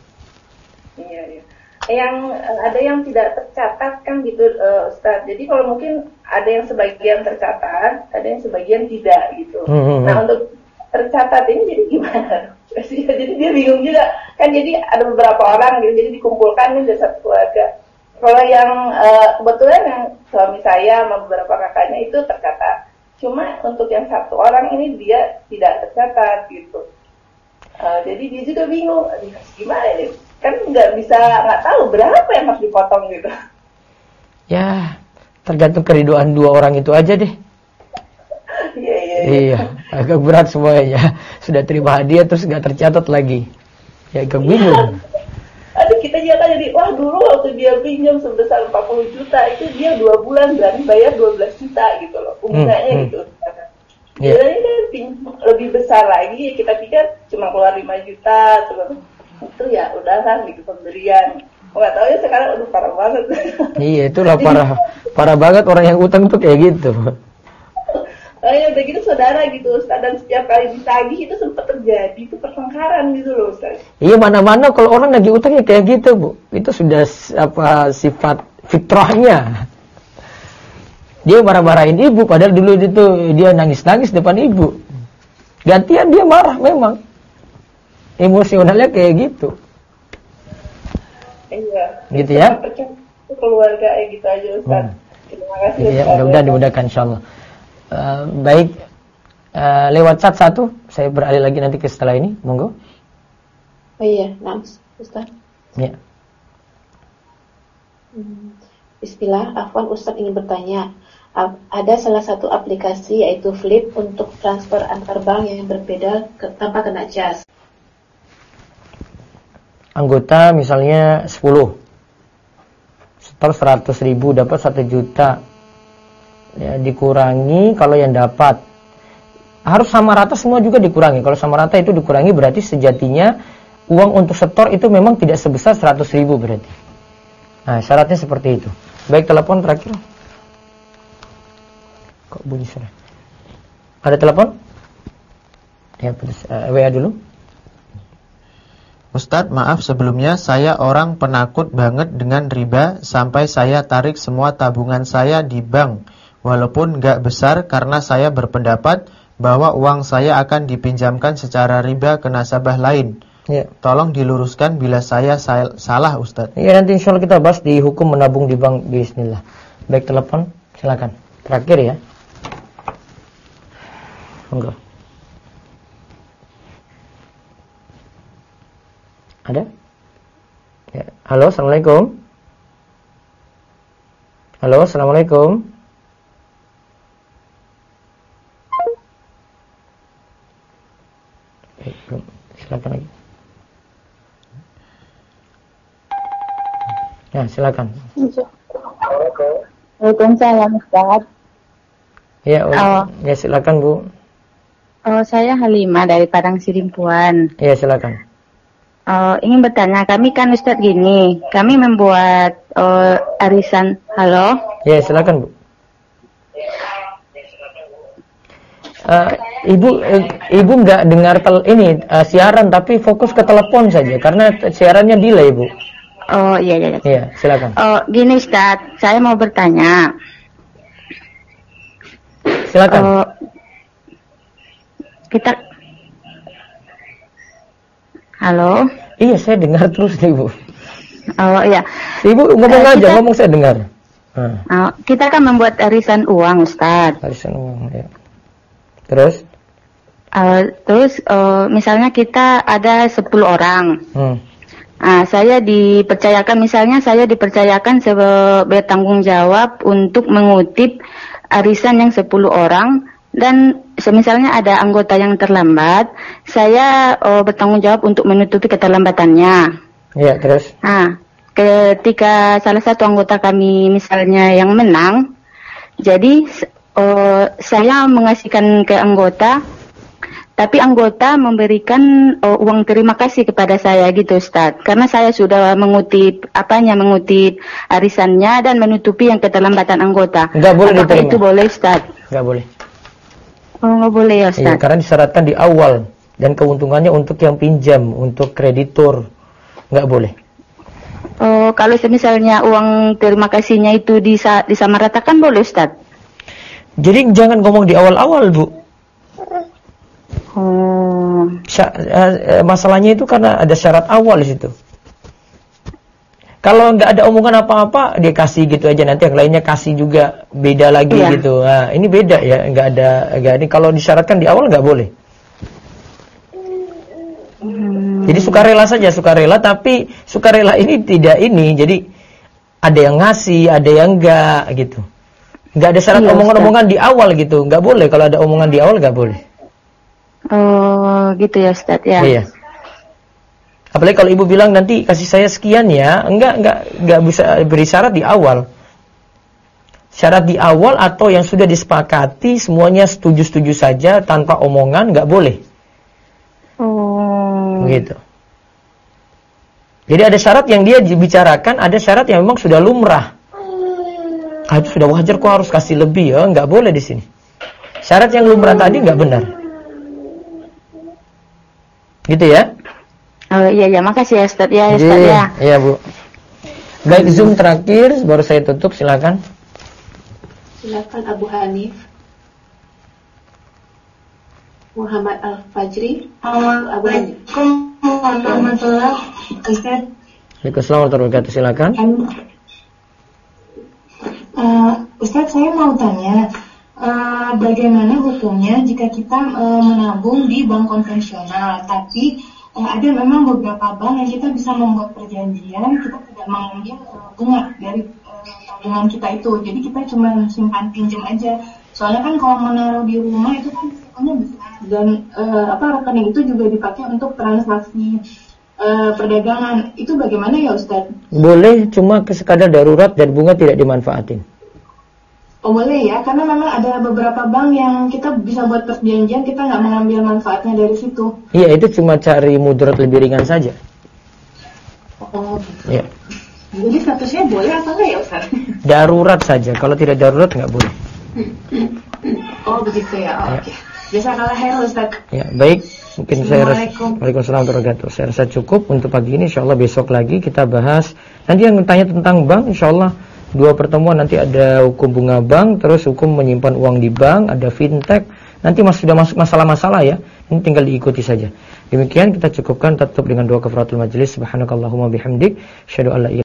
Iya. Yang ada yang tidak tercatat kan gitu, Ustaz. Jadi kalau mungkin ada yang sebagian tercatat, ada yang sebagian tidak gitu. Nah untuk tercatat ini jadi gimana? Jadi dia bingung juga kan, jadi ada beberapa orang gitu, jadi dikumpulkan nih dari satu keluarga. Kalau yang kebetulan yang suami saya sama beberapa kakaknya itu tercatat, cuma untuk yang satu orang ini dia tidak tercatat gitu. Jadi dia juga bingung, gimana ini? Kan nggak tahu berapa yang harus dipotong gitu. Ya tergantung keriduan dua orang itu aja deh. Iya, agak berat semuanya. Sudah terima hadiah terus nggak tercatat lagi. Ya agak bingung. Aduh, kita juga kan jadi, wah dulu waktu dia pinjam sebesar 40 juta, itu dia 2 bulan berani bayar 12 juta gitu loh, bunganya gitu. Jadi kan lebih besar lagi, kita pikir cuma keluar 5 juta, itu ya udah kan gitu pemberian. Nggak tahu ya sekarang, aduh parah banget. Iya, itulah parah banget orang yang utang tuh kayak gitu. Udah gitu saudara gitu Ustaz, dan setiap kali ditagih itu sempat terjadi itu pertengkaran gitu loh Ustaz. Iya, mana-mana kalau orang nagih utangnya kayak gitu Bu, itu sudah sifat fitrahnya. Dia marah-marahin ibu padahal dulu itu dia nangis-nangis depan ibu. Gantian dia marah memang. Emosionalnya kayak gitu. Iya. Gitu ya. Itu keluarga gitu aja Ustaz. Terima kasih Ustaz. Iya, mudah-mudahan dimudahkan insyaallah. Baik, lewat chat satu, saya beralih lagi nanti ke setelah ini, monggo. Oh iya, Ustaz. Ya. Bismillah, afwan Ustaz ingin bertanya. Ada salah satu aplikasi yaitu Flip untuk transfer antar bank yang berbeda tanpa kena jas. Anggota misalnya 10, setor 100.000 dapat 1 juta. Ya, dikurangi kalau yang dapat harus sama rata semua juga dikurangi. Kalau sama rata itu dikurangi berarti sejatinya uang untuk setor itu memang tidak sebesar 100.000 berarti. Nah syaratnya seperti itu. Baik, telepon terakhir. Kok bunyi sudah? Ada telepon? Ya, WA dulu. Ustadz, maaf sebelumnya, saya orang penakut banget dengan riba sampai saya tarik semua tabungan saya di bank. Walaupun nggak besar karena saya berpendapat bahwa uang saya akan dipinjamkan secara riba ke nasabah lain. Ya. Tolong diluruskan bila saya salah, Ustadz. Ya, nanti insya Allah kita bahas di hukum menabung di bank. Bismillah. Baik, telepon, silakan. Terakhir ya. Enggak. Ada? Ya. Halo, assalamualaikum. Halo, assalamualaikum. Silakan lagi. Ya, silakan. Waalaikumsalam, Ustaz. Ya, ya silakan, Bu. Saya Halimah dari Padang Sidimpuan. Ya, silakan. Ingin bertanya, kami kan Ustaz gini, kami membuat arisan. Halo? Ya, silakan, Bu. Ibu nggak dengar siaran, tapi fokus ke telepon saja karena siarannya delay, Bu. Oh iya. Iya, silakan. Gini Ustaz, saya mau bertanya. Silakan. Halo? Iya, saya dengar terus nih, Bu. Oh iya. Ibu ngomong aja, ngomong saya dengar. Kita kan membuat arisan uang, Ustaz. Arisan uang, ya. Terus? Misalnya kita ada 10 orang. Saya dipercayakan sebagai tanggung jawab untuk mengutip arisan yang 10 orang. Dan misalnya ada anggota yang terlambat, saya bertanggung jawab untuk menutupi keterlambatannya. Iya, terus? Ketika salah satu anggota kami misalnya yang menang, jadi saya mengasihkan ke anggota, tapi anggota memberikan uang terima kasih kepada saya gitu, Ustaz. Karena saya sudah mengutip arisannya dan menutupi yang keterlambatan anggota. Enggak boleh Apakah diterima? Itu boleh, Ustaz? Enggak boleh. Oh, nggak boleh ya, Ustaz? Iya, karena disyaratkan di awal dan keuntungannya untuk yang pinjam, untuk kreditur, nggak boleh. Kalau misalnya uang terima kasihnya itu disamaratakan boleh, Ustaz? Jadi jangan ngomong di awal-awal, Bu. Masalahnya itu karena ada syarat awal di situ. Kalau nggak ada omongan apa-apa, dia kasih gitu aja, nanti yang lainnya kasih juga beda lagi gitu. Nah, ini beda ya, nggak ini kalau disyaratkan di awal nggak boleh. Jadi sukarela saja, tapi sukarela ini tidak ini. Jadi ada yang ngasih, ada yang enggak gitu. Nggak ada syarat omongan-omongan di awal gitu, nggak boleh. Kalau ada omongan di awal nggak boleh. Oh, gitu ya, Ustaz ya. Iya. Apalagi kalau ibu bilang nanti kasih saya sekian ya, enggak bisa beri syarat di awal. Syarat di awal atau yang sudah disepakati semuanya setuju-setuju saja tanpa omongan enggak boleh. Begitu. Jadi ada syarat yang dia bicarakan, ada syarat yang memang sudah lumrah. Itu sudah wajar kok harus kasih lebih ya, enggak boleh di sini. Syarat yang lumrah tadi enggak benar. Gitu ya? Oh iya, makasih ya Ustaz ya, Ustaz ya. Iya, Bu. Baik, Zoom terakhir baru saya tutup, silakan. Silakan Abu Hanif. Muhammad Al-Fajri. Assalamualaikum warahmatullahi wabarakatuh. Waalaikumsalam warahmatullahi wabarakatuh, silakan. Ustaz, saya mau tanya, bagaimana hukumnya jika kita menabung di bank konvensional, tapi ada memang beberapa bank yang kita bisa membuat perjanjian, kita tidak mengambil bunga dari tabungan kita itu, jadi kita cuma simpan pinjam aja. Soalnya kan kalau menaruh di rumah itu kan risikonya besar, dan rekening itu juga dipakai untuk transaksi perdagangan. Itu bagaimana ya, Ustaz? Boleh, cuma sekadar darurat dan bunga tidak dimanfaatin. Oh boleh ya, karena memang ada beberapa bank yang kita bisa buat perjanjian, kita nggak mengambil manfaatnya dari situ. Iya, itu cuma cari mudarat lebih ringan saja. Oh gitu. Iya. Jadi statusnya boleh atau enggak ya, Ustaz? Darurat saja, kalau tidak darurat nggak boleh. Oh begitu ya. Oh, oke. Jazakallah khair Ustaz. Ya, baik. Mungkin Waalaikumsalam warahmatullahi wabarakatuh. Saya rasa cukup untuk pagi ini. Insyaallah besok lagi kita bahas. Nanti yang tanya tentang bank, insyaallah 2 pertemuan nanti ada hukum bunga bank, terus hukum menyimpan uang di bank, ada fintech. Nanti sudah masuk masalah-masalah ya. Ini tinggal diikuti saja. Demikian kita cukupkan, tutup dengan doa kafaratul majelis. Subhanakallahumma bihamdik, asyhadu an la